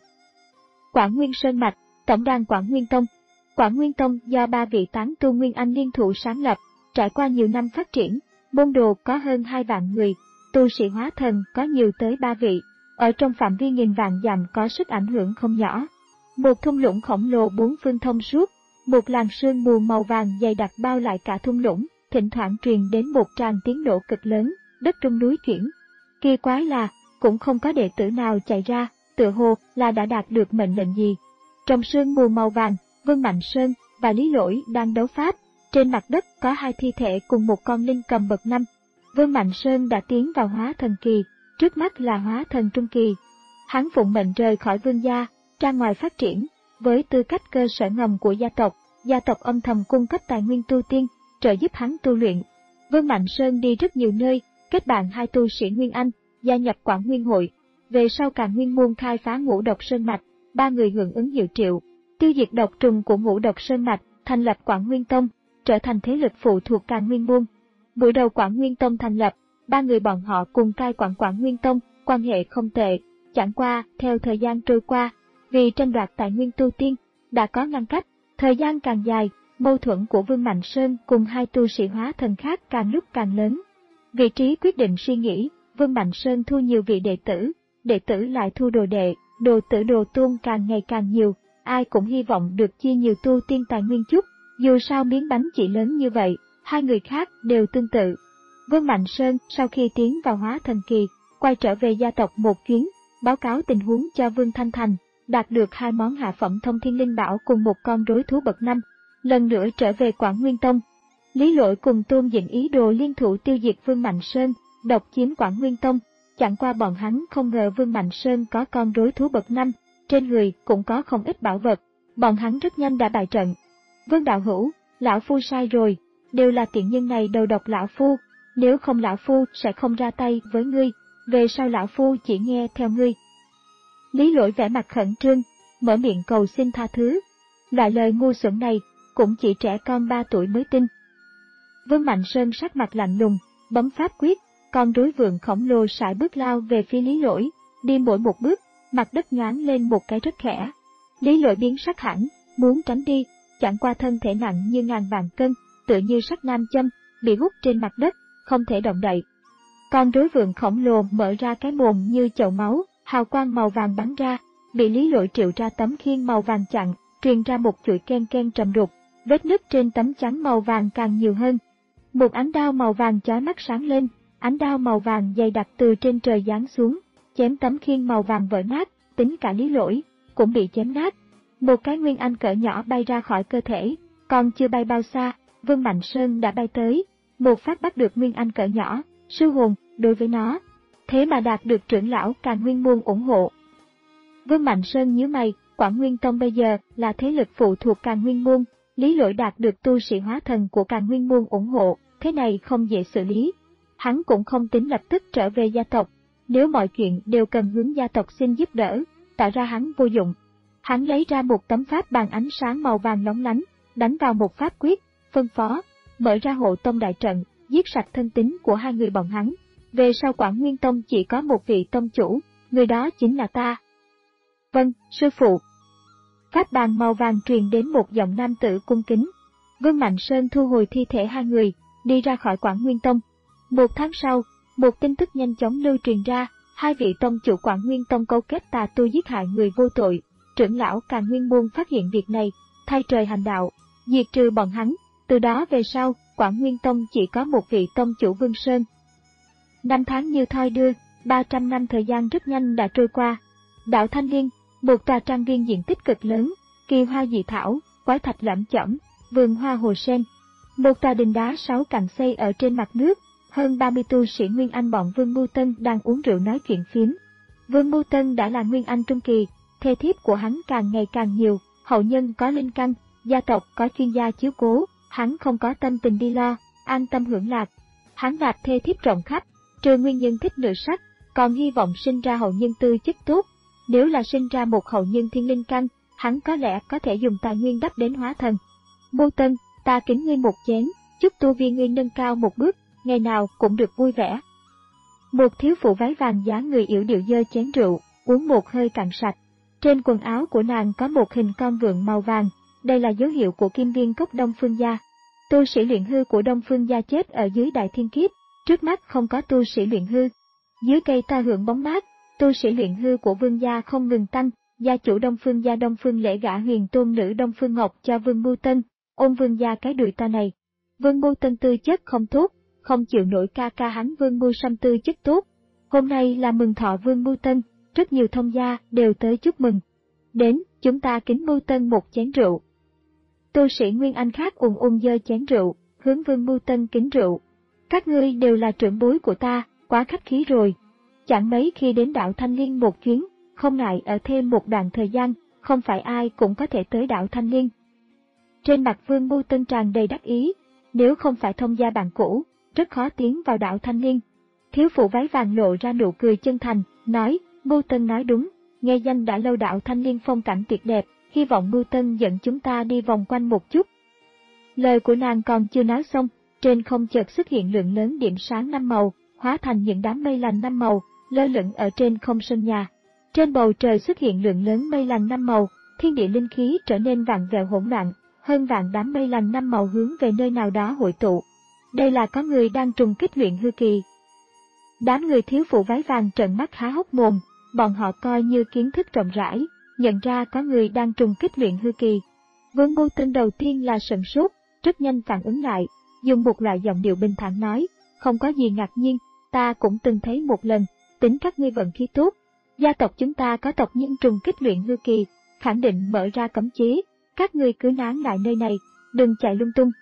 Quảng Nguyên Sơn Mạch, tổng đàn Quảng Nguyên Tông. Quảng Nguyên Tông do ba vị tán tu Nguyên Anh liên thủ sáng lập, trải qua nhiều năm phát triển, môn đồ có hơn hai vạn người, tu sĩ hóa thần có nhiều tới ba vị, ở trong phạm vi nghìn vạn dặm có sức ảnh hưởng không nhỏ. Một thung lũng khổng lồ bốn phương thông suốt, một làn sương mù màu vàng dày đặc bao lại cả thung lũng, thỉnh thoảng truyền đến một tràng tiếng nổ cực lớn, đất rung núi chuyển. Kỳ quái là, cũng không có đệ tử nào chạy ra, tựa hồ là đã đạt được mệnh lệnh gì. Trong sương mù màu vàng, Vương Mạnh Sơn và Lý Lỗi đang đấu pháp, trên mặt đất có hai thi thể cùng một con linh cầm bậc năm. Vương Mạnh Sơn đã tiến vào hóa thần kỳ, trước mắt là hóa thần trung kỳ. Hắn phụng mệnh rời khỏi vương gia, ra ngoài phát triển, với tư cách cơ sở ngầm của gia tộc, gia tộc âm thầm cung cấp tài nguyên tu tiên, trợ giúp hắn tu luyện. Vương Mạnh Sơn đi rất nhiều nơi, kết bạn hai tu sĩ Nguyên Anh, gia nhập Quảng Nguyên Hội. Về sau Càn Nguyên Môn khai phá Ngũ Độc Sơn Mạch, ba người hưởng ứng hiệu triệu, tiêu diệt độc trùng của Ngũ Độc Sơn Mạch, thành lập Quảng Nguyên Tông, trở thành thế lực phụ thuộc Càn Nguyên Môn. Buổi đầu Quảng Nguyên Tông thành lập, ba người bọn họ cùng cai quản Quảng Nguyên Tông, quan hệ không tệ. Chẳng qua, theo thời gian trôi qua, vì tranh đoạt tài nguyên tu tiên, đã có ngăn cách, thời gian càng dài, mâu thuẫn của Vương Mạnh Sơn cùng hai tu sĩ hóa thần khác càng lúc càng lớn. Vị trí quyết định suy nghĩ, Vương Mạnh Sơn thu nhiều vị đệ tử, đệ tử lại thu đồ đệ, đồ tử đồ tôn càng ngày càng nhiều, ai cũng hy vọng được chia nhiều tu tiên tài nguyên chút, dù sao miếng bánh chỉ lớn như vậy, hai người khác đều tương tự. Vương Mạnh Sơn sau khi tiến vào hóa thần kỳ, quay trở về gia tộc một chuyến, báo cáo tình huống cho Vương Thanh Thành, đạt được hai món hạ phẩm thông thiên linh bảo cùng một con rối thú bậc năm, lần nữa trở về Quảng Nguyên Tông. Lý Lỗi cùng Tôn Dĩnh ý đồ liên thủ tiêu diệt Vương Mạnh Sơn, độc chiếm Quảng Nguyên Tông, chẳng qua bọn hắn không ngờ Vương Mạnh Sơn có con rối thú bậc năm, trên người cũng có không ít bảo vật, bọn hắn rất nhanh đã bại trận. Vương đạo hữu, lão phu sai rồi, đều là tiện nhân này đầu độc lão phu, nếu không lão phu sẽ không ra tay với ngươi, về sau lão phu chỉ nghe theo ngươi. Lý Lỗi vẻ mặt khẩn trương, mở miệng cầu xin tha thứ. Loại lời ngu xuẩn này, cũng chỉ trẻ con ba tuổi mới tin. Vương Mạnh Sơn sắc mặt lạnh lùng, bấm pháp quyết, con rối vượn khổng lồ sải bước lao về phía Lý Lỗi, đi mỗi một bước, mặt đất nhoáng lên một cái rất khẽ. Lý Lỗi biến sắc hẳn, muốn tránh đi, chẳng qua thân thể nặng như ngàn vạn cân, tựa như sắt nam châm, bị hút trên mặt đất, không thể động đậy. Con rối vượn khổng lồ mở ra cái mồm như chậu máu, hào quang màu vàng bắn ra, bị Lý Lỗi triệu ra tấm khiên màu vàng chặn, truyền ra một chuỗi ken ken trầm đục, vết nứt trên tấm chắn màu vàng càng nhiều hơn. Một ánh đao màu vàng chói mắt sáng lên, ánh đao màu vàng dày đặc từ trên trời giáng xuống, chém tấm khiên màu vàng vỡ nát, tính cả Lý Lỗi cũng bị chém nát. Một cái nguyên anh cỡ nhỏ bay ra khỏi cơ thể, còn chưa bay bao xa, Vương Mạnh Sơn đã bay tới, một phát bắt được nguyên anh cỡ nhỏ, sư hồn đối với nó, thế mà đạt được trưởng lão Càn Nguyên Môn ủng hộ. Vương Mạnh Sơn nhíu mày, Quảng Nguyên Tông bây giờ là thế lực phụ thuộc Càn Nguyên Môn, Lý Lỗi đạt được tu sĩ hóa thần của Càn Nguyên Môn ủng hộ, thế này không dễ xử lý. Hắn cũng không tính lập tức trở về gia tộc, nếu mọi chuyện đều cần hướng gia tộc xin giúp đỡ, tạo ra hắn vô dụng. Hắn lấy ra một tấm pháp bàn ánh sáng màu vàng lóng lánh, đánh vào một pháp quyết, phân phó, mở ra hộ tông đại trận, giết sạch thân tín của hai người bọn hắn. Về sau Quảng Nguyên Tông chỉ có một vị tông chủ, người đó chính là ta. Vâng, sư phụ. Pháp bàn màu vàng truyền đến một giọng nam tử cung kính. Vương Mạnh Sơn thu hồi thi thể hai người, đi ra khỏi Quảng Nguyên Tông. Một tháng sau, một tin tức nhanh chóng lưu truyền ra, hai vị tông chủ Quảng Nguyên Tông cấu kết tà tu giết hại người vô tội. Trưởng lão Càn Nguyên Môn phát hiện việc này, thay trời hành đạo, diệt trừ bọn hắn. Từ đó về sau, Quảng Nguyên Tông chỉ có một vị tông chủ Vương Sơn. Năm tháng như thoi đưa, ba trăm năm thời gian rất nhanh đã trôi qua. Đảo Thanh Liên, một tòa trang viên diện tích cực lớn, kỳ hoa dị thảo, quái thạch lẫm chởm, vườn hoa hồ sen. Một tòa đình đá sáu cạnh xây ở trên mặt nước, hơn ba mươi tu sĩ Nguyên Anh bọn Vương Mưu Tân đang uống rượu nói chuyện phiếm. Vương Mưu Tân đã là Nguyên Anh trung kỳ, thê thiếp của hắn càng ngày càng nhiều, hậu nhân có linh căn, gia tộc có chuyên gia chiếu cố, hắn không có tâm tình đi lo, an tâm hưởng lạc. Hắn nạp thê thiếp rộng khắp, trừ nguyên nhân thích nữ sắc, còn hy vọng sinh ra hậu nhân tư chất tốt. Nếu là sinh ra một hậu nhân thiên linh căn, hắn có lẽ có thể dùng tài nguyên đắp đến hóa thần. Mưu Tân, ta kính ngươi một chén, chúc tu vi ngươi nâng cao một bước, ngày nào cũng được vui vẻ. Một thiếu phụ váy vàng dáng người yểu điệu dơ chén rượu, uống một hơi cạn sạch. Trên quần áo của nàng có một hình con vượn màu vàng, đây là dấu hiệu của kim viên cốc Đông Phương Gia. Tu sĩ luyện hư của Đông Phương Gia chết ở dưới đại thiên kiếp, trước mắt không có tu sĩ luyện hư. Dưới cây ta hưởng bóng mát, tu sĩ luyện hư của Vương Gia không ngừng tăng, gia chủ Đông Phương Gia Đông Phương Lễ gả huyền tôn nữ Đông Phương Ngọc cho Vương Mưu Tân, ôm Vương Gia cái đùi ta này. Vương Mưu Tân tư chất không tốt, không chịu nổi ca ca hắn Vương Mưu Sâm tư chất tốt. Hôm nay là mừng thọ Vương Mưu Tân, rất nhiều thông gia đều tới chúc mừng. Đến, chúng ta kính Mưu Tân một chén rượu. Tu sĩ Nguyên Anh khác ùn ùn dơ chén rượu, hướng Vương Mưu Tân kính rượu. Các ngươi đều là trưởng bối của ta, quá khách khí rồi. Chẳng mấy khi đến đảo Thanh Liên một chuyến, không ngại ở thêm một đoạn thời gian, không phải ai cũng có thể tới đảo Thanh Liên. Trên mặt Vương Mưu Tân tràn đầy đắc ý, nếu không phải thông gia bạn cũ, rất khó tiến vào đảo Thanh Liên. Thiếu phụ váy vàng lộ ra nụ cười chân thành, nói, Mưu Tân nói đúng, nghe danh đã lâu đảo Thanh Liên phong cảnh tuyệt đẹp, hy vọng Mưu Tân dẫn chúng ta đi vòng quanh một chút. Lời của nàng còn chưa nói xong, trên không chợt xuất hiện lượng lớn điểm sáng năm màu, hóa thành những đám mây lành năm màu, lơ lửng ở trên không sân nhà. Trên bầu trời xuất hiện lượng lớn mây lành năm màu, thiên địa linh khí trở nên vạn vẹo hỗn loạn, hơn vạn đám mây lành năm màu hướng về nơi nào đó hội tụ. Đây là có người đang trùng kích luyện hư kỳ. Đám người thiếu phụ váy vàng trợn mắt há hốc mồm, bọn họ coi như kiến thức rộng rãi, nhận ra có người đang trùng kích luyện hư kỳ. Vương Mưu Tân đầu tiên là sửng sốt, rất nhanh phản ứng lại, dùng một loại giọng điệu bình thản nói, không có gì ngạc nhiên, ta cũng từng thấy một lần, tính các ngươi vận khí tốt. Gia tộc chúng ta có tộc nhân trùng kích luyện hư kỳ, khẳng định mở ra cấm chế, các ngươi cứ nán lại nơi này, đừng chạy lung tung.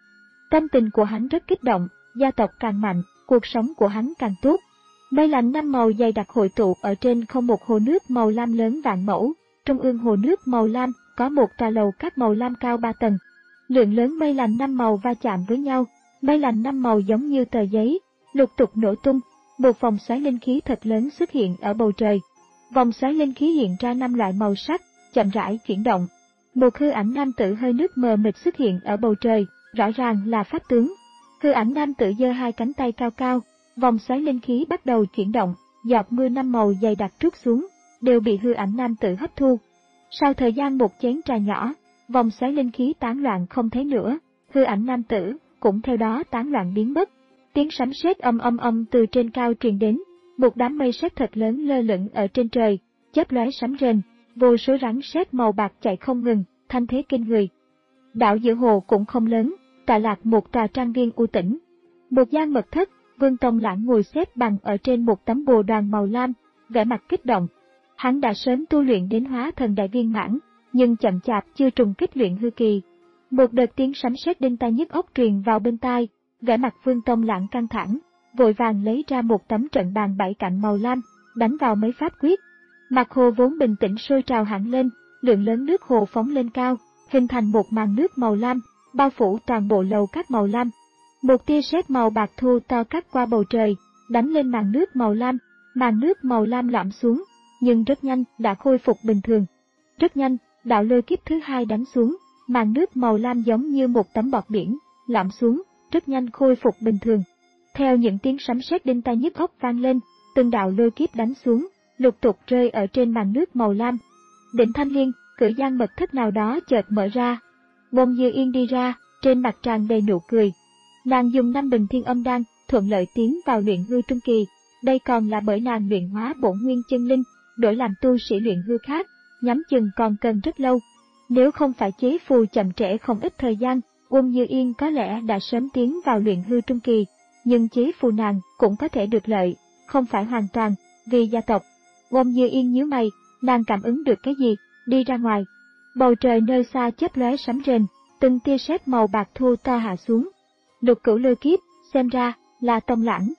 Tâm tình của hắn rất kích động, gia tộc càng mạnh, cuộc sống của hắn càng tốt. Mây lạnh năm màu dày đặc hội tụ ở trên không một hồ nước màu lam lớn vạn mẫu, trong ương hồ nước màu lam có một tòa lầu các màu lam cao ba tầng. Lượng lớn mây lạnh năm màu va chạm với nhau, mây lạnh năm màu giống như tờ giấy, lục tục nổ tung, một vòng xoáy linh khí thật lớn xuất hiện ở bầu trời. Vòng xoáy linh khí hiện ra năm loại màu sắc, chậm rãi chuyển động. Một hư ảnh nam tử hơi nước mờ mịt xuất hiện ở bầu trời, rõ ràng là pháp tướng. Hư ảnh nam tử giơ hai cánh tay cao cao, vòng xoáy linh khí bắt đầu chuyển động, giọt mưa năm màu dày đặc trút xuống, đều bị hư ảnh nam tử hấp thu. Sau thời gian một chén trà nhỏ, vòng xoáy linh khí tán loạn không thấy nữa, hư ảnh nam tử cũng theo đó tán loạn biến mất. Tiếng sấm sét âm âm âm từ trên cao truyền đến, một đám mây sét thật lớn lơ lửng ở trên trời, chớp lóe sấm rền, vô số rắn sét màu bạc chạy không ngừng, thanh thế kinh người. Đảo giữa hồ cũng không lớn, tọa lạc một tòa trang viên u tĩnh. Một gian mật thất, Vương Tông Lãng ngồi xếp bằng ở trên một tấm bồ đoàn màu lam, vẻ mặt kích động. Hắn đã sớm tu luyện đến hóa thần đại viên mãn, nhưng chậm chạp chưa trùng kích luyện hư kỳ. Một đợt tiếng sấm sét đinh tai nhức óc truyền vào bên tai, vẻ mặt Vương Tông Lãng căng thẳng, vội vàng lấy ra một tấm trận bàn bảy cạnh màu lam, đánh vào mấy pháp quyết. Mặt hồ vốn bình tĩnh sôi trào hẳn lên, lượng lớn nước hồ phóng lên cao, hình thành một màn nước màu lam, bao phủ toàn bộ lầu các màu lam. Một tia sét màu bạc thu to cắt qua bầu trời, đánh lên màn nước màu lam, màn nước màu lam lõm xuống, nhưng rất nhanh đã khôi phục bình thường. Rất nhanh, đạo lôi kiếp thứ hai đánh xuống, màn nước màu lam giống như một tấm bọt biển, lõm xuống, rất nhanh khôi phục bình thường. Theo những tiếng sấm sét đinh tai nhức óc vang lên, từng đạo lôi kiếp đánh xuống, lục tục rơi ở trên màn nước màu lam. Đỉnh Thanh Liên, cửa gian mật thất nào đó chợt mở ra. Bông Dư Yên đi ra, trên mặt tràn đầy nụ cười. Nàng dùng năm bình thiên âm đan, thuận lợi tiến vào luyện hư trung kỳ. Đây còn là bởi nàng luyện hóa bổn nguyên chân linh, đổi làm tu sĩ luyện hư khác, nhắm chừng còn cần rất lâu. Nếu không phải chế phù chậm trễ không ít thời gian, Uông Như Yên có lẽ đã sớm tiến vào luyện hư trung kỳ, nhưng chế phù nàng cũng có thể được lợi, không phải hoàn toàn, vì gia tộc. Uông Như Yên nhíu mày, nàng cảm ứng được cái gì, đi ra ngoài. Bầu trời nơi xa chớp lóe sấm rền, từng tia sét màu bạc thu to hạ xuống. Lục cửu lôi kiếp, xem ra là Tông Lãng.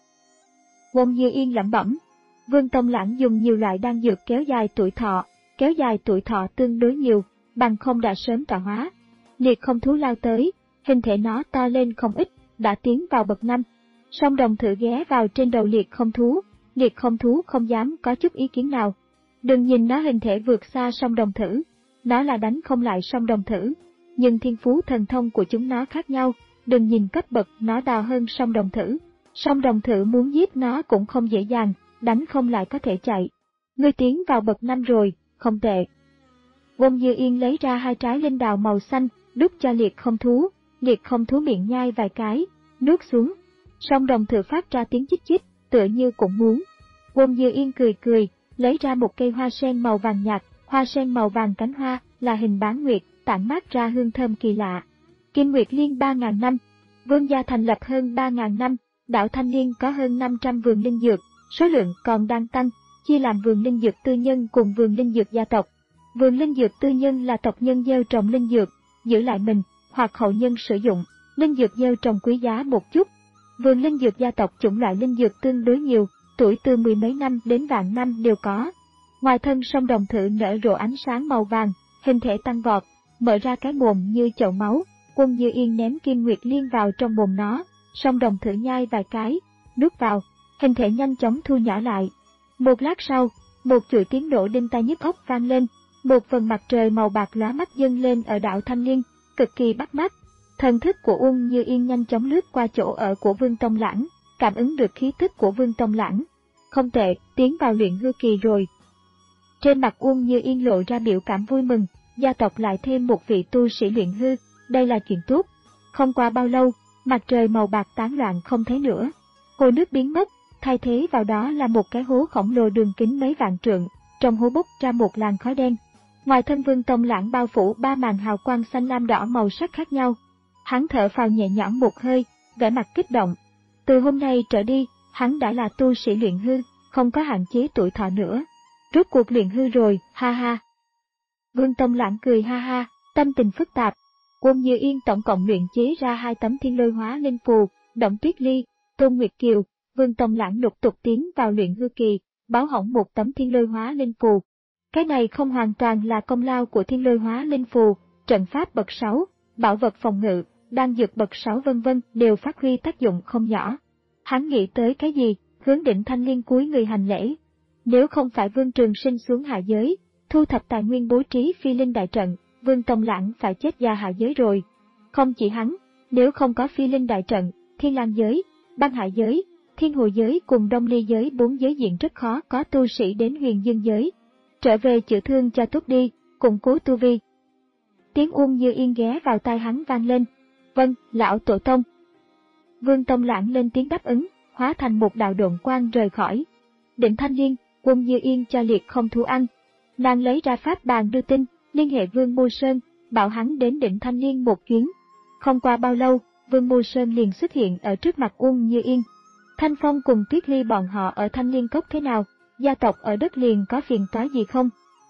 Uông Như Yên lẩm bẩm. Vương Tông Lãng dùng nhiều loại đan dược kéo dài tuổi thọ, kéo dài tuổi thọ tương đối nhiều, bằng không đã sớm tọa hóa. Liệt không thú lao tới, hình thể nó to lên không ít, đã tiến vào bậc năm. Song đồng thử ghé vào trên đầu liệt không thú, liệt không thú không dám có chút ý kiến nào. Đừng nhìn nó hình thể vượt xa song đồng thử, nó là đánh không lại song đồng thử, nhưng thiên phú thần thông của chúng nó khác nhau, đừng nhìn cấp bậc nó đào hơn song đồng thử. Song đồng thử muốn giết nó cũng không dễ dàng, đánh không lại có thể chạy. Ngươi tiến vào bậc năm rồi, không tệ. Uông Như Yên lấy ra hai trái linh đào màu xanh, đút cho liệt không thú, liệt không thú miệng nhai vài cái, nuốt xuống. Song đồng thử phát ra tiếng chích chích, tựa như cũng muốn. Uông Như Yên cười cười, lấy ra một cây hoa sen màu vàng nhạt, hoa sen màu vàng cánh hoa là hình bán nguyệt, tản mát ra hương thơm kỳ lạ. Kim Nguyệt Liên ba ngàn năm, Vương gia thành lập hơn ba ngàn năm, đảo Thanh Liên có hơn năm trăm vườn linh dược, số lượng còn đang tăng, chia làm vườn linh dược tư nhân cùng vườn linh dược gia tộc. Vườn linh dược tư nhân là tộc nhân gieo trồng linh dược, giữ lại mình, hoặc hậu nhân sử dụng, linh dược gieo trồng quý giá một chút. Vườn linh dược gia tộc chủng loại linh dược tương đối nhiều, tuổi từ mười mấy năm đến vạn năm đều có. Ngoài thân song đồng thử nở rộ ánh sáng màu vàng, hình thể tăng vọt, mở ra cái mồm như chậu máu. Uông Như Yên ném Kim Nguyệt Liên vào trong mồm nó, song đồng thử nhai vài cái, nuốt vào, hình thể nhanh chóng thu nhỏ lại. Một lát sau, một chuỗi tiếng nổ đinh tai nhức óc vang lên, một phần mặt trời màu bạc lóa mắt dâng lên ở đảo Thanh Liên, cực kỳ bắt mắt. Thần thức của Uông Như Yên nhanh chóng lướt qua chỗ ở của Vương Tông Lãng, cảm ứng được khí tức của Vương Tông Lãng. Không tệ, tiến vào luyện hư kỳ rồi. Trên mặt Uông Như Yên lộ ra biểu cảm vui mừng, gia tộc lại thêm một vị tu sĩ luyện hư, đây là chuyện tốt. Không qua bao lâu, mặt trời màu bạc tán loạn không thấy nữa. Hồ nước biến mất, thay thế vào đó là một cái hố khổng lồ đường kính mấy vạn trượng, trong hố bốc ra một làn khói đen. Ngoài thân Vương Tông Lãng bao phủ ba màn hào quang xanh lam đỏ màu sắc khác nhau. Hắn thở phào nhẹ nhõm một hơi, vẻ mặt kích động. Từ hôm nay trở đi, hắn đã là tu sĩ luyện hư, không có hạn chế tuổi thọ nữa. Rốt cuộc luyện hư rồi, ha ha. Vương Tông Lãng cười ha ha, tâm tình phức tạp. Quân Như Yên tổng cộng luyện chế ra hai tấm thiên lôi hóa linh phù, Động Tuyết Ly, Tôn Nguyệt Kiều, Vương Tông Lãng lục tục tiến vào luyện hư kỳ, báo hỏng một tấm thiên lôi hóa linh phù. Cái này không hoàn toàn là công lao của thiên lôi hóa linh phù, trận pháp bậc sáu, bảo vật phòng ngự, đan dược bậc sáu vân vân đều phát huy tác dụng không nhỏ. Hắn nghĩ tới cái gì, hướng Đỉnh Thanh Liên cúi người hành lễ. Nếu không phải Vương Trường Sinh xuống hạ giới, thu thập tài nguyên bố trí phi linh đại trận, Vương Tông Lãng phải chết già hạ giới rồi. Không chỉ hắn, nếu không có phi linh đại trận, Thiên Lang giới, Băng Hải giới, Thiên Hồ giới cùng Đông Ly giới bốn giới diện rất khó có tu sĩ đến Huyền Dương giới. Trở về chữa thương cho tốt đi, củng cố tu vi. Tiếng Uông Như Yên ghé vào tai hắn vang lên. Vâng, lão tổ tông. Vương Tông Lãng lên tiếng đáp ứng, hóa thành một đạo độn quang rời khỏi. Đỉnh Thanh Liên, Uông Như Yên cho liệt không thú ăn. Nàng lấy ra pháp bàn đưa tin, liên hệ Vương Mưu Sơn, bảo hắn đến Đỉnh Thanh Liên một chuyến. Không qua bao lâu, Vương Mưu Sơn liền xuất hiện ở trước mặt Uông Như Yên. Thanh Phong cùng Tuyết Ly bọn họ ở Thanh Liên Cốc thế nào? Gia tộc ở đất liền có phiền toái gì không?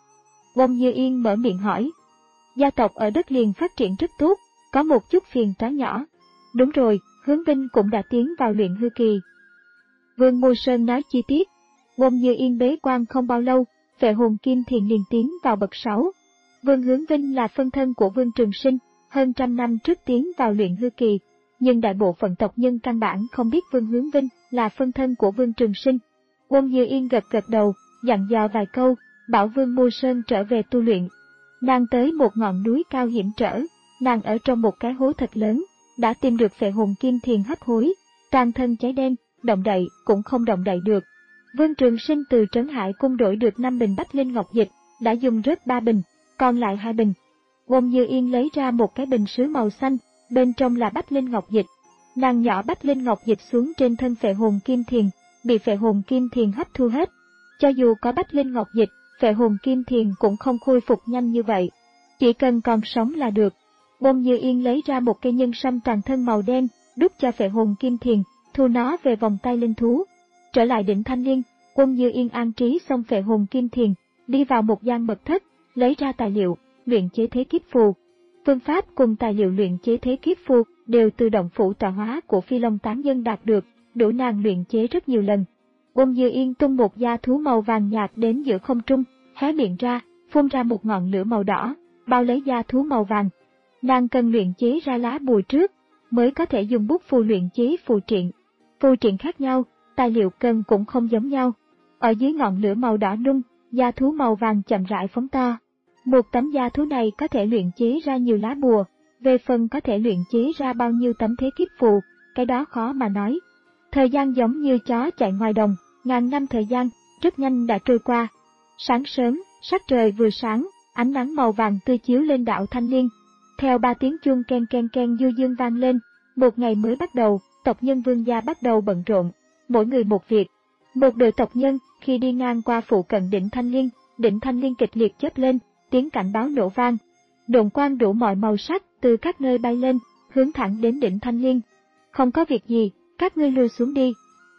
Uông Như Yên mở miệng hỏi. Gia tộc ở đất liền phát triển rất tốt, có một chút phiền toái nhỏ. Đúng rồi, Hướng Vinh cũng đã tiến vào luyện hư kỳ. Vương Mưu Sơn nói chi tiết. Uông Như Yên bế quan không bao lâu, Phệ Hồn Kim Thiền liền tiến vào bậc sáu. Vương Hướng Vinh là phân thân của Vương Trường Sinh, hơn trăm năm trước tiến vào luyện hư kỳ, nhưng đại bộ phận tộc nhân căn bản không biết Vương Hướng Vinh là phân thân của Vương Trường Sinh. Uông Như Yên gật gật đầu, dặn dò vài câu, bảo Vương Mưu Sơn trở về tu luyện. Nàng tới một ngọn núi cao hiểm trở, nàng ở trong một cái hố thật lớn, đã tìm được Phệ Hồn Kim Thiền hấp hối, toàn thân cháy đen, động đậy cũng không động đậy được. Vương Trường Sinh từ Trấn Hải Cung đổi được năm bình Bách Linh Ngọc Dịch, đã dùng rớt ba bình, còn lại hai bình. Uông Như Yên lấy ra một cái bình sứ màu xanh, bên trong là Bách Linh Ngọc Dịch. Nàng nhỏ Bách Linh Ngọc Dịch xuống trên thân Phệ Hồn Kim Thiền, bị Phệ Hồn Kim Thiền hấp thu hết. Cho dù có Bách Linh Ngọc Dịch, Phệ Hồn Kim Thiền cũng không khôi phục nhanh như vậy. Chỉ cần còn sống là được. Uông Như Yên lấy ra một cây nhân sâm toàn thân màu đen, đút cho Phệ Hồn Kim Thiền, thu nó về vòng tay linh thú. Trở lại Đỉnh Thanh Liên, Uông Như Yên an trí xong Phệ Hồn Kim Thiền, đi vào một gian mật thất, lấy ra tài liệu, luyện chế thế kiếp phù. Phương pháp cùng tài liệu luyện chế thế kiếp phù đều từ động phủ tọa hóa của Phi Long Tán Nhân đạt được, đủ nàng luyện chế rất nhiều lần. Uông Như Yên tung một da thú màu vàng nhạt đến giữa không trung, hé miệng ra, phun ra một ngọn lửa màu đỏ, bao lấy da thú màu vàng. Nàng cần luyện chế ra lá bùa trước, mới có thể dùng bút phù luyện chế phù triện. Phù triện khác nhau, tài liệu cần cũng không giống nhau. Ở dưới ngọn lửa màu đỏ nung, da thú màu vàng chậm rãi phóng to. Một tấm da thú này có thể luyện chế ra nhiều lá bùa, về phần có thể luyện chế ra bao nhiêu tấm thế kiếp phù, cái đó khó mà nói. Thời gian giống như chó chạy ngoài đồng, ngàn năm thời gian, rất nhanh đã trôi qua. Sáng sớm, sắc trời vừa sáng, ánh nắng màu vàng tươi chiếu lên đảo Thanh Liên. Theo ba tiếng chuông ken ken ken du dương vang lên, một ngày mới bắt đầu, tộc nhân Vương gia bắt đầu bận rộn, mỗi người một việc. Một đội tộc nhân khi đi ngang qua phụ cận Đỉnh Thanh Liên, Đỉnh Thanh Liên kịch liệt chớp lên, tiếng cảnh báo nổ vang. Độn quang đủ mọi màu sắc từ các nơi bay lên, hướng thẳng đến Đỉnh Thanh Liên. Không có việc gì, các ngươi lui xuống đi.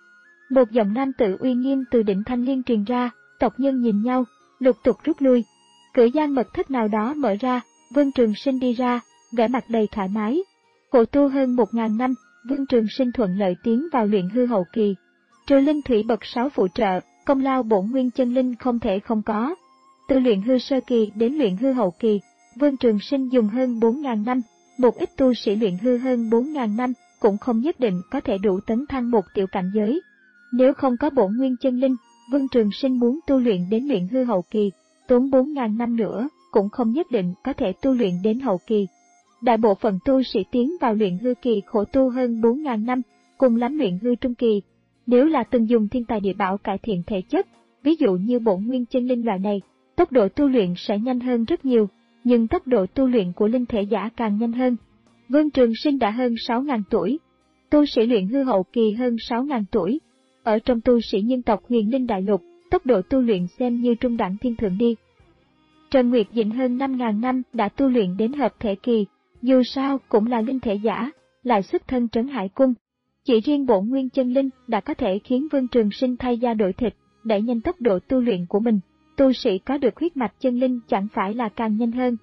Một giọng nam tử uy nghiêm từ Đỉnh Thanh Liên truyền ra, tộc nhân nhìn nhau, lục tục rút lui. Cửa gian mật thất nào đó mở ra, Vương Trường Sinh đi ra, vẻ mặt đầy thoải mái. Khổ tu hơn một ngàn năm, Vương Trường Sinh thuận lợi tiến vào luyện hư hậu kỳ. Trừ linh thủy bậc sáu phụ trợ, công lao bổn nguyên chân linh không thể không có. Từ luyện hư sơ kỳ đến luyện hư hậu kỳ, Vương Trường Sinh dùng hơn bốn ngàn năm, một ít tu sĩ luyện hư hơn bốn ngàn năm cũng không nhất định có thể đủ tấn thăng một tiểu cảnh giới. Nếu không có bổn nguyên chân linh, Vương Trường Sinh muốn tu luyện đến luyện hư hậu kỳ, tốn bốn ngàn năm nữa cũng không nhất định có thể tu luyện đến hậu kỳ. Đại bộ phận tu sĩ tiến vào luyện hư kỳ khổ tu hơn bốn ngàn năm, cùng lắm luyện hư trung kỳ. Nếu là từng dùng thiên tài địa bảo cải thiện thể chất, ví dụ như bổn nguyên chân linh loại này, tốc độ tu luyện sẽ nhanh hơn rất nhiều, nhưng tốc độ tu luyện của linh thể giả càng nhanh hơn. Vương Trường Sinh đã hơn sáu ngàn tuổi, tu sĩ luyện hư hậu kỳ hơn sáu ngàn tuổi. Ở trong tu sĩ nhân tộc Huyền Linh Đại Lục, tốc độ tu luyện xem như trung đẳng thiên thượng đi. Trần Nguyệt Dĩnh hơn năm ngàn năm đã tu luyện đến hợp thể kỳ, dù sao cũng là linh thể giả, lại xuất thân Trấn Hải Cung. Chỉ riêng bổn nguyên chân linh đã có thể khiến Vương Trường Sinh thay da đổi thịt, đẩy nhanh tốc độ tu luyện của mình. tu sĩ có được huyết mạch chân linh chẳng phải là càng nhanh hơn.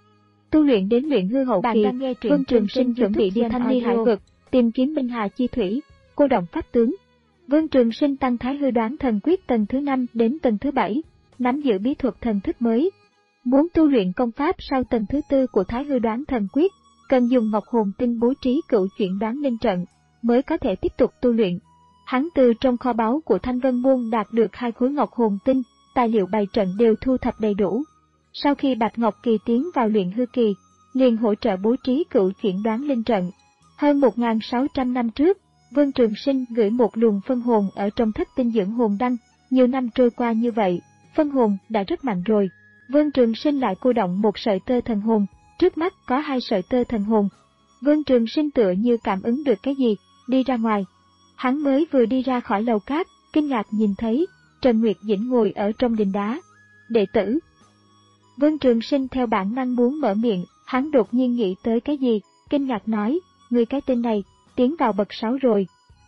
Tu luyện đến luyện hư hậu kỳ, Vương Trường Sinh chuẩn bị đi Thanh Ly Hải vực, tìm kiếm Minh Hà Chi Thủy, cô động pháp tướng. Vương Trường Sinh tăng Thái Hư Đoán Thần Quyết tầng thứ năm đến tầng thứ bảy, nắm giữ bí thuật thần thức mới. Muốn tu luyện công pháp sau tầng thứ tư của Thái Hư Đoán Thần Quyết, cần dùng Ngọc Hồn Tinh bố trí cửu chuyển đoán linh trận, mới có thể tiếp tục tu luyện. Hắn từ trong kho báu của Thanh Vân Môn đạt được hai khối Ngọc Hồn Tinh, tài liệu bày trận đều thu thập đầy đủ. Sau khi Bạch Ngọc Kỳ tiến vào luyện hư kỳ, liền hỗ trợ bố trí cửu chuyển đoán linh trận. Hơn một nghìn sáu trăm năm trước, Vương Trường Sinh gửi một luồng phân hồn ở trong thất tinh dưỡng hồn đăng, nhiều năm trôi qua như vậy, phân hồn đã rất mạnh rồi. Vương Trường Sinh lại cô động một sợi tơ thần hồn, trước mắt có hai sợi tơ thần hồn. Vương Trường Sinh tựa như cảm ứng được cái gì, đi ra ngoài. Hắn mới vừa đi ra khỏi lầu cát, kinh ngạc nhìn thấy Trần Nguyệt Dĩnh ngồi ở trong đình đá. Đệ tử. Vương Trường Sinh theo bản năng muốn mở miệng, hắn đột nhiên nghĩ tới cái gì, kinh ngạc nói, người cái tên này, tiến vào bậc sáu rồi.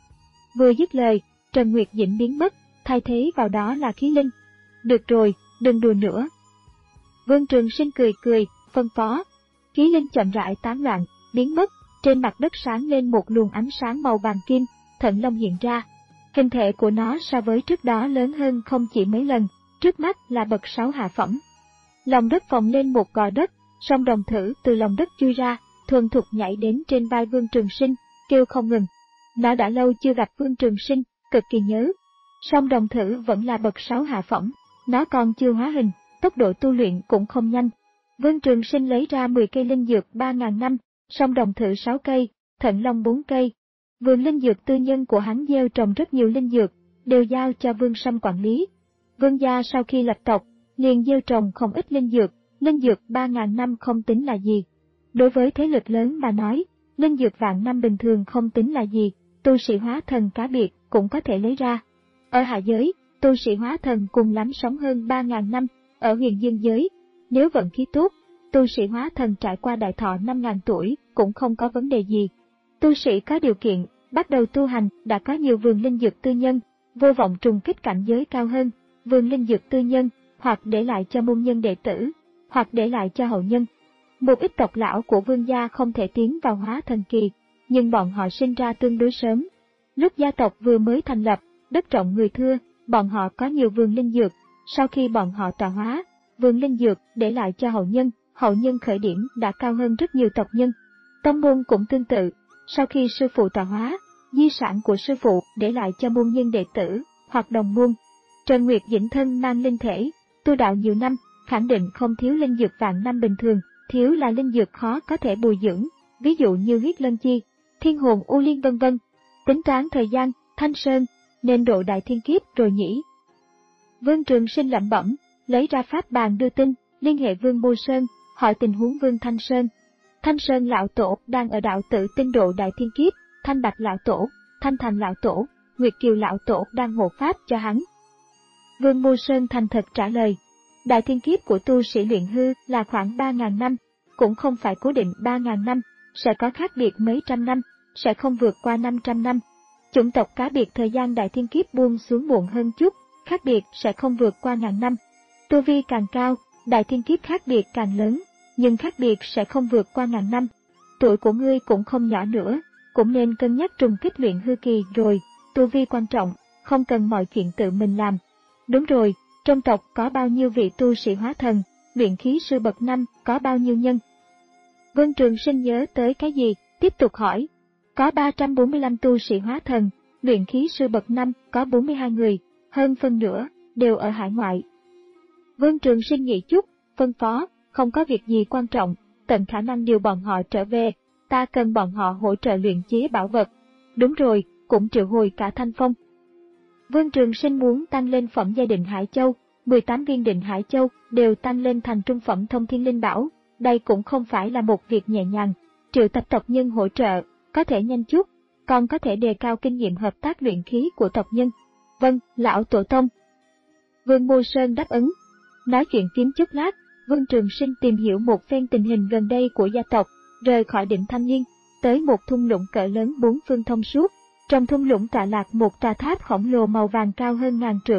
Vừa dứt lời, Trần Nguyệt Dĩnh biến mất, thay thế vào đó là khí linh. Được rồi, đừng đùa nữa. Vương Trường Sinh cười cười, phân phó. Khí linh chậm rãi tán loạn, biến mất, trên mặt đất sáng lên một luồng ánh sáng màu vàng kim, Thận Long hiện ra. Hình thể của nó so với trước đó lớn hơn không chỉ mấy lần, trước mắt là bậc sáu hạ phẩm. Lòng đất phồng lên một gò đất, song đồng thử từ lòng đất chui ra, thuần thục nhảy đến trên vai Vương Trường Sinh, kêu không ngừng. Nó đã lâu chưa gặp Vương Trường Sinh, cực kỳ nhớ. Song đồng thử vẫn là bậc sáu hạ phẩm, nó còn chưa hóa hình, tốc độ tu luyện cũng không nhanh. Vương Trường Sinh lấy ra mười cây linh dược ba nghìn năm, song đồng thử sáu cây, Thận Long bốn cây. Vườn linh dược tư nhân của hắn gieo trồng rất nhiều linh dược, đều giao cho Vương Sâm quản lý. Vương gia sau khi lập tộc, liền gieo trồng không ít linh dược, linh dược ba nghìn năm không tính là gì. Đối với thế lực lớn mà nói, linh dược vạn năm bình thường không tính là gì, tu sĩ hóa thần cá biệt cũng có thể lấy ra. Ở hạ giới, tu sĩ hóa thần cùng lắm sống hơn ba nghìn năm, ở huyền dương giới, nếu vận khí tốt, tu sĩ hóa thần trải qua đại thọ năm nghìn tuổi cũng không có vấn đề gì. Tu sĩ có điều kiện, bắt đầu tu hành, đã có nhiều vườn linh dược tư nhân, vô vọng trùng kích cảnh giới cao hơn, vườn linh dược tư nhân, hoặc để lại cho môn nhân đệ tử, hoặc để lại cho hậu nhân. Một ít tộc lão của Vương gia không thể tiến vào hóa thần kỳ, nhưng bọn họ sinh ra tương đối sớm. Lúc gia tộc vừa mới thành lập, đất rộng người thưa, bọn họ có nhiều vườn linh dược, sau khi bọn họ tọa hóa, vườn linh dược để lại cho hậu nhân, hậu nhân khởi điểm đã cao hơn rất nhiều tộc nhân. Tông môn cũng tương tự, sau khi sư phụ tọa hóa, di sản của sư phụ để lại cho môn nhân đệ tử, hoặc đồng môn. Trần Nguyệt Dĩnh thân mang linh thể, tu đạo nhiều năm, khẳng định không thiếu linh dược vạn năm bình thường, thiếu là linh dược khó có thể bồi dưỡng, ví dụ như huyết lân chi, thiên hồn u liên vân vân. Tính toán thời gian, Thanh Sơn, nên độ đại thiên kiếp rồi nhỉ. Vương Trường Sinh lẩm bẩm, lấy ra pháp bàn đưa tin, liên hệ Vương Bô Sơn, hỏi tình huống Vương Thanh Sơn. Thanh Sơn lão tổ đang ở đạo tử tinh độ đại thiên kiếp, Thanh Bạch lão tổ, Thanh Thành lão tổ, Nguyệt Kiều lão tổ đang hộ pháp cho hắn. Vương Bô Sơn thành thật trả lời, đại thiên kiếp của tu sĩ luyện hư là khoảng ba nghìn năm, cũng không phải cố định ba nghìn năm, sẽ có khác biệt mấy trăm năm, sẽ không vượt qua năm trăm năm. Chủng tộc cá biệt thời gian đại thiên kiếp buông xuống muộn hơn chút, khác biệt sẽ không vượt qua ngàn năm. Tu vi càng cao, đại thiên kiếp khác biệt càng lớn, nhưng khác biệt sẽ không vượt qua ngàn năm. Tuổi của ngươi cũng không nhỏ nữa, cũng nên cân nhắc trùng kích luyện hư kỳ rồi, tu vi quan trọng, không cần mọi chuyện tự mình làm. Đúng rồi, trong tộc có bao nhiêu vị tu sĩ hóa thần, luyện khí sư bậc năm có bao nhiêu nhân? Vương Trường Sinh nhớ tới cái gì, tiếp tục hỏi. Có ba trăm bốn mươi lăm tu sĩ hóa thần, luyện khí sư bậc năm có bốn mươi hai người, hơn phân nửa, đều ở hải ngoại. Vương Trường Sinh nghĩ chút, phân phó, không có việc gì quan trọng, tận khả năng điều bọn họ trở về, ta cần bọn họ hỗ trợ luyện chế bảo vật. Đúng rồi, cũng triệu hồi cả Thanh Phong. Vương Trường Sinh muốn tăng lên phẩm giai Định Hải Châu, mười tám viên Định Hải Châu đều tăng lên thành trung phẩm Thông Thiên Linh Bảo, đây cũng không phải là một việc nhẹ nhàng, triệu tập tộc nhân hỗ trợ, có thể nhanh chút, còn có thể đề cao kinh nghiệm hợp tác luyện khí của tộc nhân. Vâng, lão tổ tông. Vương Mô Sơn đáp ứng. Nói chuyện phím chút lát, Vương Trường Sinh tìm hiểu một phen tình hình gần đây của gia tộc, rời khỏi Định Thanh Niên, tới một thung lũng cỡ lớn bốn phương thông suốt. Trong thung lũng tọa lạc một tòa tháp khổng lồ màu vàng cao hơn ngàn trượng,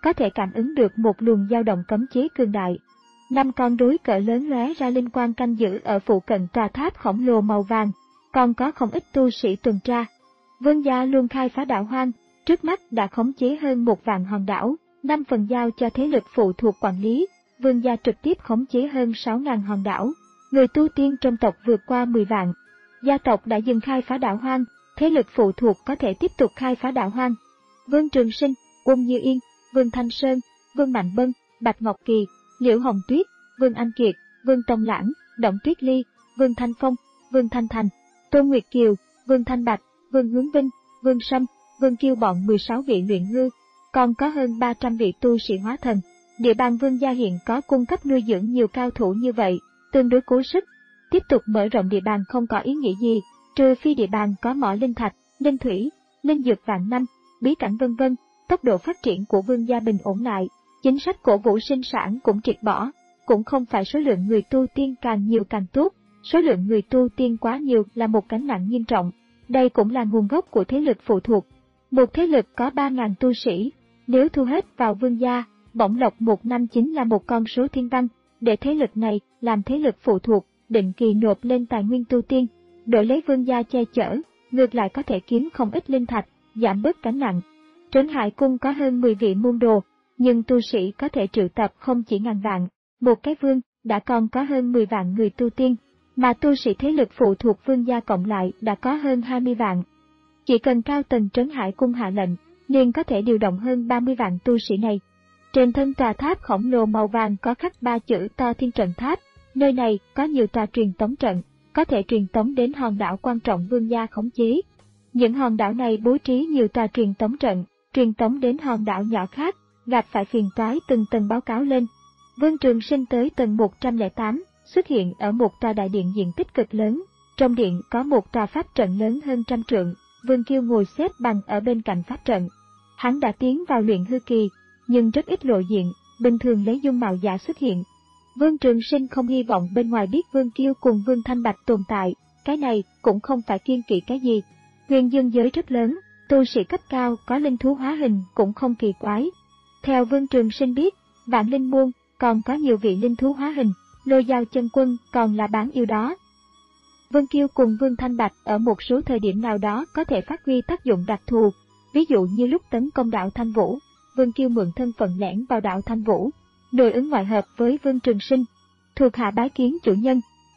có thể cảm ứng được một luồng dao động cấm chế cường đại. Năm con rối cỡ lớn lóe ra linh quang canh giữ ở phụ cận tòa tháp khổng lồ màu vàng, còn có không ít tu sĩ tuần tra. Vương gia luôn khai phá đảo hoang, trước mắt đã khống chế hơn một vạn hòn đảo, năm phần giao cho thế lực phụ thuộc quản lý. Vương gia trực tiếp khống chế hơn sáu nghìn hòn đảo, người tu tiên trong tộc vượt qua mười vạn. Gia tộc đã dừng khai phá đảo hoang, thế lực phụ thuộc có thể tiếp tục khai phá đảo hoang. Vương Trường Sinh, Uông Như Yên, Vương Thanh Sơn, Vương Mạnh Bân, Bạch Ngọc Kỳ, Liễu Hồng Tuyết, Vương Anh Kiệt, Vương Tông Lãng, Động Tuyết Ly, Vương Thanh Phong, Vương Thanh Thành, Tôn Nguyệt Kiều, Vương Thanh Bạch, Vương Hướng Vinh, Vương Sâm, Vương Kiêu bọn mười sáu vị luyện hư, còn có hơn ba trăm vị tu sĩ hóa thần. Địa bàn Vương gia hiện có cung cấp nuôi dưỡng nhiều cao thủ như vậy, tương đối cố sức. Tiếp tục mở rộng địa bàn không có ý nghĩa gì, trừ phi địa bàn có mỏ linh thạch, linh thủy, linh dược vạn năm, bí cảnh vân vân. Tốc độ phát triển của Vương gia bình ổn lại, chính sách cổ vũ sinh sản cũng triệt bỏ, cũng không phải số lượng người tu tiên càng nhiều càng tốt, số lượng người tu tiên quá nhiều là một gánh nặng nghiêm trọng. Đây cũng là nguồn gốc của thế lực phụ thuộc. Một thế lực có ba nghìn tu sĩ, nếu thu hết vào Vương gia, bổng lộc một năm chính là một con số thiên văn. Để thế lực này làm thế lực phụ thuộc, định kỳ nộp lên tài nguyên tu tiên, đổi lấy Vương gia che chở, ngược lại có thể kiếm không ít linh thạch, giảm bớt gánh nặng. Trấn Hải Cung có hơn mười vị môn đồ, nhưng tu sĩ có thể triệu tập không chỉ ngàn vạn, một cái vương đã còn có hơn mười vạn người tu tiên, mà tu sĩ thế lực phụ thuộc Vương gia cộng lại đã có hơn hai mươi vạn. Chỉ cần cao tầng Trấn Hải Cung hạ lệnh, liền có thể điều động hơn ba mươi vạn tu sĩ này. Trên thân tòa tháp khổng lồ màu vàng có khắc ba chữ to Thiên Trận Tháp, nơi này có nhiều tòa truyền tống trận, có thể truyền tống đến hòn đảo quan trọng Vương gia khống chế. Những hòn đảo này bố trí nhiều tòa truyền tống trận, truyền tống đến hòn đảo nhỏ khác, gặp phải phiền toái từng tầng báo cáo lên. Vương Trường Sinh tới tầng một trăm lẻ tám, xuất hiện ở một tòa đại điện diện tích cực lớn. Trong điện có một tòa pháp trận lớn hơn trăm trượng, Vương Kiêu ngồi xếp bằng ở bên cạnh pháp trận. Hắn đã tiến vào luyện hư kỳ, nhưng rất ít lộ diện, bình thường lấy dung mạo giả xuất hiện. Vương Trường Sinh không hy vọng bên ngoài biết Vương Kiêu cùng Vương Thanh Bạch tồn tại, cái này cũng không phải kiêng kỵ cái gì. Huyền dương giới rất lớn, tu sĩ cấp cao có linh thú hóa hình cũng không kỳ quái. Theo Vương Trường Sinh biết, Vạn Linh Môn còn có nhiều vị linh thú hóa hình, Lôi Dao Chân Quân còn là bán yêu đó. Vương Kiêu cùng Vương Thanh Bạch ở một số thời điểm nào đó có thể phát huy tác dụng đặc thù, ví dụ như lúc tấn công đảo Thanh Vũ, Vương Kiêu mượn thân phận lẻn vào đảo Thanh Vũ, nội ứng ngoại hợp với Vương Trường Sinh. Thuộc hạ bái kiến chủ nhân.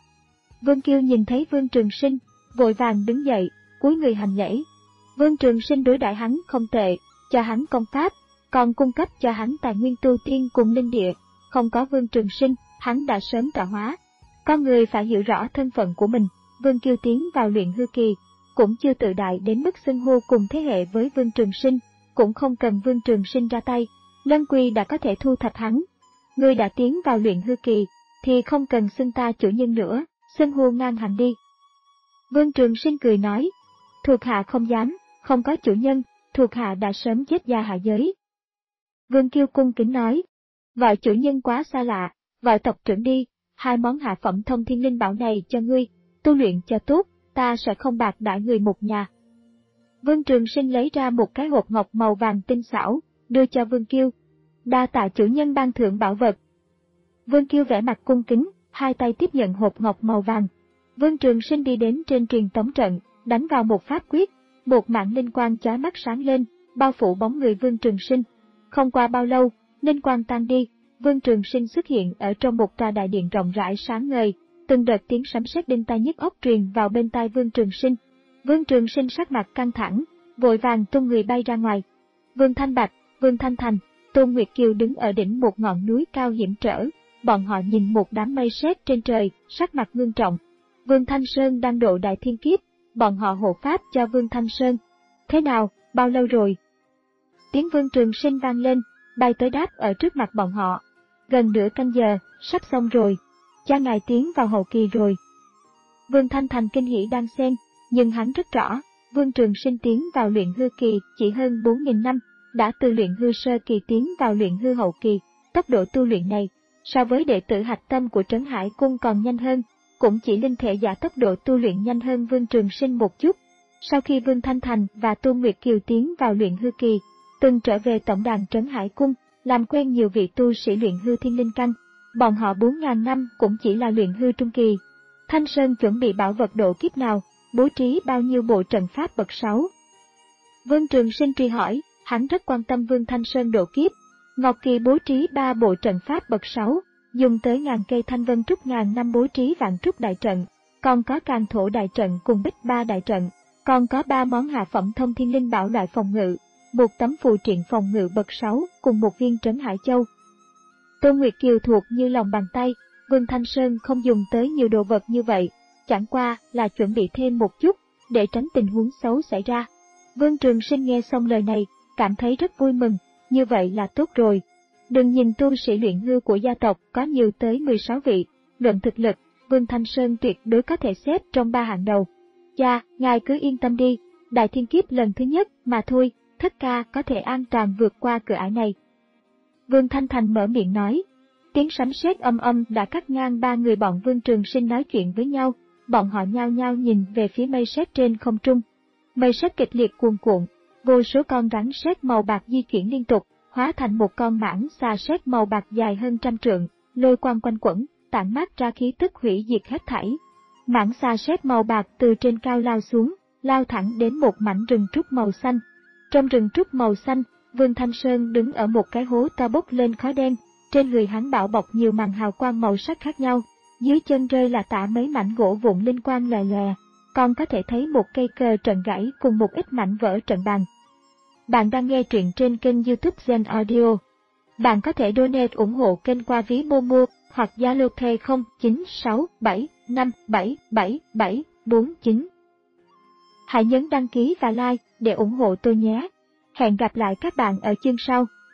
Vương Kiêu nhìn thấy Vương Trường Sinh, vội vàng đứng dậy, cúi người hành lễ. Vương Trường Sinh đối đãi hắn không tệ, cho hắn công pháp, còn cung cấp cho hắn tài nguyên tu tiên cùng linh địa. Không có Vương Trường Sinh, hắn đã sớm tọa hóa. Con người phải hiểu rõ thân phận của mình. Vương Kiêu tiến vào luyện hư kỳ, cũng chưa tự đại đến mức xưng hô cùng thế hệ với Vương Trường Sinh, cũng không cần Vương Trường Sinh ra tay, Lân Quy đã có thể thu thập hắn. Ngươi đã tiến vào luyện hư kỳ, thì không cần xưng ta chủ nhân nữa, xưng hô ngang hành đi. Vương Trường Sinh cười nói, thuộc hạ không dám, không có chủ nhân, thuộc hạ đã sớm chết gia hạ giới. Vương Kiêu cung kính nói, gọi chủ nhân quá xa lạ, gọi tộc trưởng đi, hai món hạ phẩm thông thiên linh bảo này cho ngươi, tu luyện cho tốt, ta sẽ không bạc đãi người một nhà. Vương Trường Sinh lấy ra một cái hộp ngọc màu vàng tinh xảo, đưa cho Vương Kiêu. Đa tạ chủ nhân ban thưởng bảo vật. Vương Kiêu vẻ mặt cung kính, hai tay tiếp nhận hộp ngọc màu vàng. Vương Trường Sinh đi đến trên truyền tống trận, đánh vào một pháp quyết, một mảng linh quang chói mắt sáng lên, bao phủ bóng người Vương Trường Sinh. Không qua bao lâu, linh quang tan đi, Vương Trường Sinh xuất hiện ở trong một tòa đại điện rộng rãi sáng ngời. Từng đợt tiếng sấm sét đinh tai nhức óc truyền vào bên tai Vương Trường Sinh. Vương Trường Sinh sắc mặt căng thẳng, vội vàng tung người bay ra ngoài. Vương Thanh Bạch, Vương Thanh Thành, Tôn Nguyệt Kiều đứng ở đỉnh một ngọn núi cao hiểm trở, bọn họ nhìn một đám mây sét trên trời, sắc mặt ngưng trọng. Vương Thanh Sơn đang độ đại thiên kiếp, bọn họ hộ pháp cho Vương Thanh Sơn. Thế nào, bao lâu rồi? Tiếng Vương Trường Sinh vang lên, bay tới đáp ở trước mặt bọn họ. Gần nửa canh giờ, sắp xong rồi. Cha ngài tiến vào hậu kỳ rồi. Vương Thanh Thành kinh hỉ đan xen, nhưng hắn rất rõ, Vương Trường Sinh tiến vào luyện hư kỳ chỉ hơn bốn nghìn năm, đã từ luyện hư sơ kỳ tiến vào luyện hư hậu kỳ. Tốc độ tu luyện này, so với đệ tử hạch tâm của Trấn Hải Cung còn nhanh hơn, cũng chỉ linh thể giả tốc độ tu luyện nhanh hơn Vương Trường Sinh một chút. Sau khi Vương Thanh Thành và Tôn Nguyệt Kiều tiến vào luyện hư kỳ, từng trở về tổng đàn Trấn Hải Cung, làm quen nhiều vị tu sĩ luyện hư thiên linh căn. Bọn họ bốn nghìn năm cũng chỉ là luyện hư trung kỳ. Thanh Sơn chuẩn bị bảo vật độ kiếp nào, bố trí bao nhiêu bộ trận pháp bậc sáu? Vương Trường Sinh truy hỏi, hắn rất quan tâm Vương Thanh Sơn độ kiếp. Ngọc Kỳ bố trí ba bộ trận pháp bậc sáu, dùng tới ngàn cây thanh vân trúc ngàn năm bố trí vạn trúc đại trận, còn có càn thổ đại trận cùng bích ba đại trận, còn có ba món hạ phẩm thông thiên linh bảo loại phòng ngự, một tấm phù triện phòng ngự bậc sáu cùng một viên trấn hải châu. Tô Nguyệt Kiều thuộc như lòng bàn tay, Vương Thanh Sơn không dùng tới nhiều đồ vật như vậy, chẳng qua là chuẩn bị thêm một chút, để tránh tình huống xấu xảy ra. Vương Trường Sinh nghe xong lời này, cảm thấy rất vui mừng, như vậy là tốt rồi. Đừng nhìn tu sĩ luyện hư của gia tộc có nhiều tới mười sáu vị, luận thực lực, Vương Thanh Sơn tuyệt đối có thể xếp trong ba hạng đầu. Cha, ngài cứ yên tâm đi, đại thiên kiếp lần thứ nhất mà thôi, thất ca có thể an toàn vượt qua cửa ải này. Vương Thanh Thành mở miệng nói. Tiếng sấm sét âm âm đã cắt ngang ba người bọn Vương Trường Sinh nói chuyện với nhau, bọn họ nhao nhao nhìn về phía mây sét trên không trung. Mây sét kịch liệt cuồn cuộn, vô số con rắn sét màu bạc di chuyển liên tục, hóa thành một con mãng xà sét màu bạc dài hơn trăm trượng, lôi quang quanh quẩn, tản mát ra khí tức hủy diệt hết thảy. Mãng xà sét màu bạc từ trên cao lao xuống, lao thẳng đến một mảnh rừng trúc màu xanh. Trong rừng trúc màu xanh, Vương Thanh Sơn đứng ở một cái hố to bốc lên khói đen, trên người hắn bảo bọc nhiều màn hào quang màu sắc khác nhau, dưới chân rơi là tả mấy mảnh gỗ vụn linh quang lòe lòe, còn có thể thấy một cây cờ trận gãy cùng một ít mảnh vỡ trận bàn. Bạn đang nghe truyện trên kênh YouTube Zen Audio. Bạn có thể donate ủng hộ kênh qua ví Momo hoặc Zalo Pay không chín sáu bảy năm bảy bảy bảy bốn chín. Hãy nhấn đăng ký và like để ủng hộ tôi nhé. Hẹn gặp lại các bạn ở chương sau.